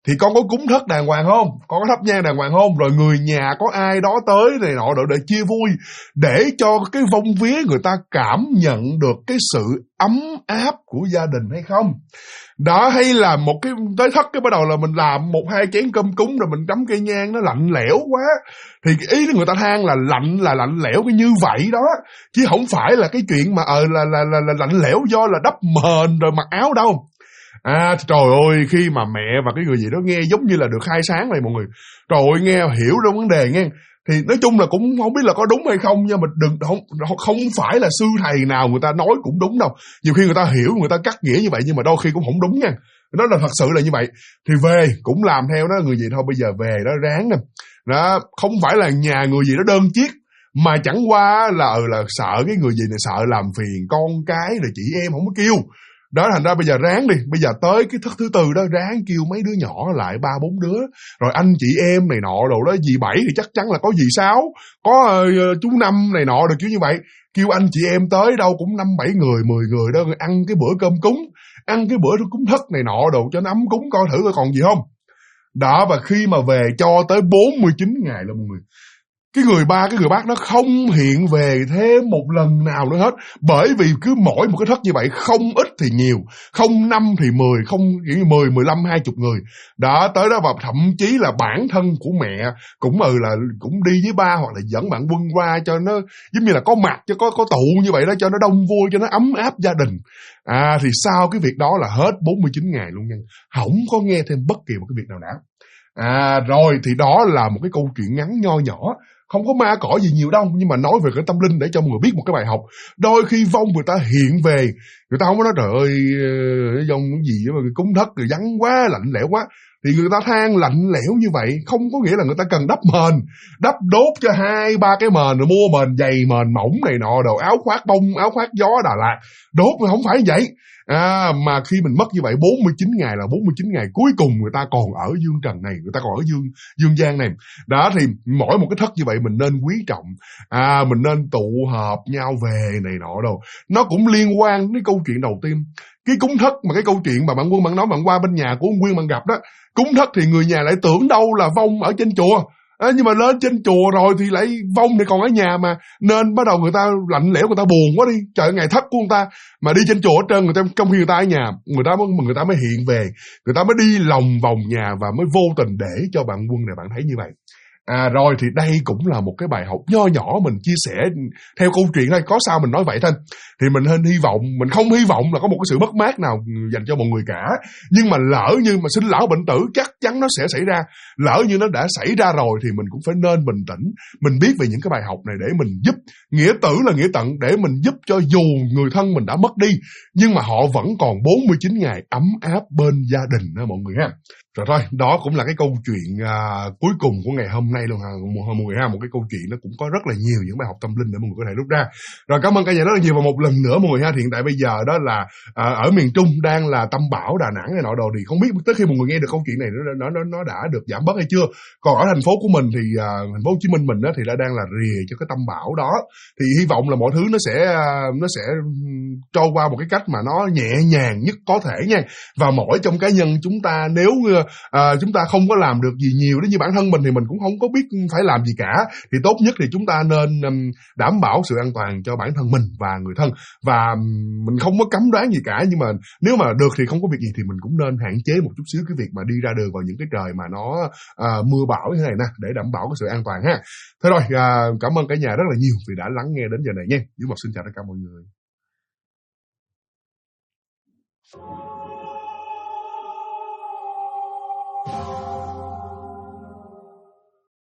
thì con có cúng thất đàng hoàng không, con có thắp nhang đàng hoàng không, rồi người nhà có ai đó tới này nọ để chia vui, để cho cái vong vía người ta cảm nhận được cái sự ấm áp của gia đình hay không. Đó, hay là một cái tới thất cái bắt đầu là mình làm 1-2 chén cơm cúng rồi mình cắm cây nhang, nó lạnh lẽo quá. Thì cái ý người ta than là lạnh lẽo cái như vậy đó, chứ không phải là cái chuyện mà là lạnh lẽo do là đắp mền rồi mặc áo đâu. Trời ơi, khi mà mẹ và cái người gì đó nghe giống như là được khai sáng này mọi người. Trời ơi, nghe hiểu ra vấn đề nghe. Thì nói chung là cũng không biết là có đúng hay không, nhưng mà không phải là sư thầy nào người ta nói cũng đúng đâu. Nhiều khi người ta hiểu, người ta cắt nghĩa như vậy nhưng mà đôi khi cũng không đúng nha. Đó là thật sự là như vậy. Thì về cũng làm theo đó người gì thôi, bây giờ về đó ráng nè. Đó, không phải là nhà người gì đó đơn chiếc, mà chẳng qua là sợ cái người gì này sợ làm phiền con cái rồi chị em không có kêu. Đó, thành ra bây giờ ráng đi, bây giờ tới cái thất thứ tư đó ráng kêu mấy đứa nhỏ lại 3-4 đứa, rồi anh chị em này nọ đồ đó, dì Bảy thì chắc chắn là có dì Sáu, có chú Năm này nọ được kiểu như vậy, kêu anh chị em tới đâu cũng 5-7 người 10 người đó, ăn cái bữa cơm cúng, ăn cái bữa cúng thất này nọ đồ cho nó ấm cúng, coi thử coi còn gì không. Đó, và khi mà về cho tới 49 ngày là mọi người, cái người bác nó không hiện về thêm một lần nào nữa hết, bởi vì cứ mỗi một cái thất như vậy, không ít thì nhiều, không 5 thì 10, không 10, 15, 20 người. Đó, tới đó và thậm chí là bản thân của mẹ cũng cũng đi với ba hoặc là dẫn bạn Quân qua cho nó giống như là có mặt, cho có tụ như vậy đó, cho nó đông vui, cho nó ấm áp gia đình. Thì sau cái việc đó là hết 49 ngày luôn nha, không có nghe thêm bất kỳ một cái việc nào đã. Rồi thì đó là một cái câu chuyện ngắn nho nhỏ, không có ma cỏ gì nhiều đâu, nhưng mà nói về cái tâm linh để cho mọi người biết một cái bài học. Đôi khi vong người ta hiện về, người ta không có nói trời ơi vong cái gì mà cúng thất rồi vắng quá, lạnh lẽo quá, thì người ta than lạnh lẽo như vậy không có nghĩa là người ta cần đắp mền, đắp đốt cho 2-3 cái mền, rồi mua mền dày mền mỏng này nọ, đồ áo khoác bông, áo khoác gió Đà Lạt đốt, mà không phải vậy. Mà khi mình mất như vậy 49 ngày là 49 ngày cuối cùng người ta còn ở dương trần này, người ta còn ở dương gian này. Đó, thì mỗi một cái thất như vậy mình nên quý trọng, mình nên tụ họp nhau về này nọ đâu. Nó cũng liên quan đến câu chuyện đầu tiên, cái cúng thất, mà cái câu chuyện mà bạn Quân bạn nói bạn qua bên nhà của ông Nguyên bạn gặp đó, cúng thất thì người nhà lại tưởng đâu là vong ở trên chùa. Nhưng mà lên trên chùa rồi thì lại vong thì còn ở nhà mà, nên bắt đầu người ta lạnh lẽo, người ta buồn quá đi, trời, ngày thất của người ta mà đi trên chùa hết trơn, người ta trong khi người ta ở nhà, người ta mới hiện về, người ta mới đi lòng vòng nhà và mới vô tình để cho bạn Quân này bạn thấy như vậy. Rồi thì đây cũng là một cái bài học nho nhỏ mình chia sẻ theo câu chuyện thôi, có sao mình nói vậy thôi. Thì mình nên hy vọng, mình không hy vọng là có một cái sự mất mát nào dành cho mọi người cả, nhưng mà lỡ như mà sinh lão bệnh tử chắc chắn nó sẽ xảy ra. Lỡ như nó đã xảy ra rồi thì mình cũng phải nên bình tĩnh, mình biết về những cái bài học này để mình giúp. Nghĩa tử là nghĩa tận, để mình giúp cho dù người thân mình đã mất đi, nhưng mà họ vẫn còn 49 ngày ấm áp bên gia đình đó mọi người ha. Rồi thôi, đó cũng là cái câu chuyện cuối cùng của ngày hôm nay luôn ha, mọi người ha. Một cái câu chuyện nó cũng có rất là nhiều những bài học tâm linh để mọi người có thể rút ra. Rồi cảm ơn cả nhà rất là nhiều, và một lần nữa mọi người ha, hiện tại bây giờ đó là ở miền Trung đang là tâm bão Đà Nẵng này nọ đồ, thì không biết tới khi mọi người nghe được câu chuyện này nó đã được giảm bớt hay chưa. Còn ở thành phố của mình thì thành phố Hồ Chí Minh mình đó thì đang là rìa cho cái tâm bão đó, thì hy vọng là mọi thứ nó sẽ trôi qua một cái cách mà nó nhẹ nhàng nhất có thể nha. Và mỗi trong cá nhân chúng ta, nếu chúng ta không có làm được gì nhiều, đến như bản thân mình thì mình cũng không có biết phải làm gì cả, thì tốt nhất thì chúng ta nên đảm bảo sự an toàn cho bản thân mình và người thân. Và mình không có cấm đoán gì cả, nhưng mà nếu mà được thì không có việc gì thì mình cũng nên hạn chế một chút xíu cái việc mà đi ra đường vào những cái trời mà nó mưa bão như thế này nè, để đảm bảo cái sự an toàn ha. Thế rồi, cảm ơn cả nhà rất là nhiều vì đã lắng nghe đến giờ này nha. Dưới Mộc xin chào tất cả mọi người.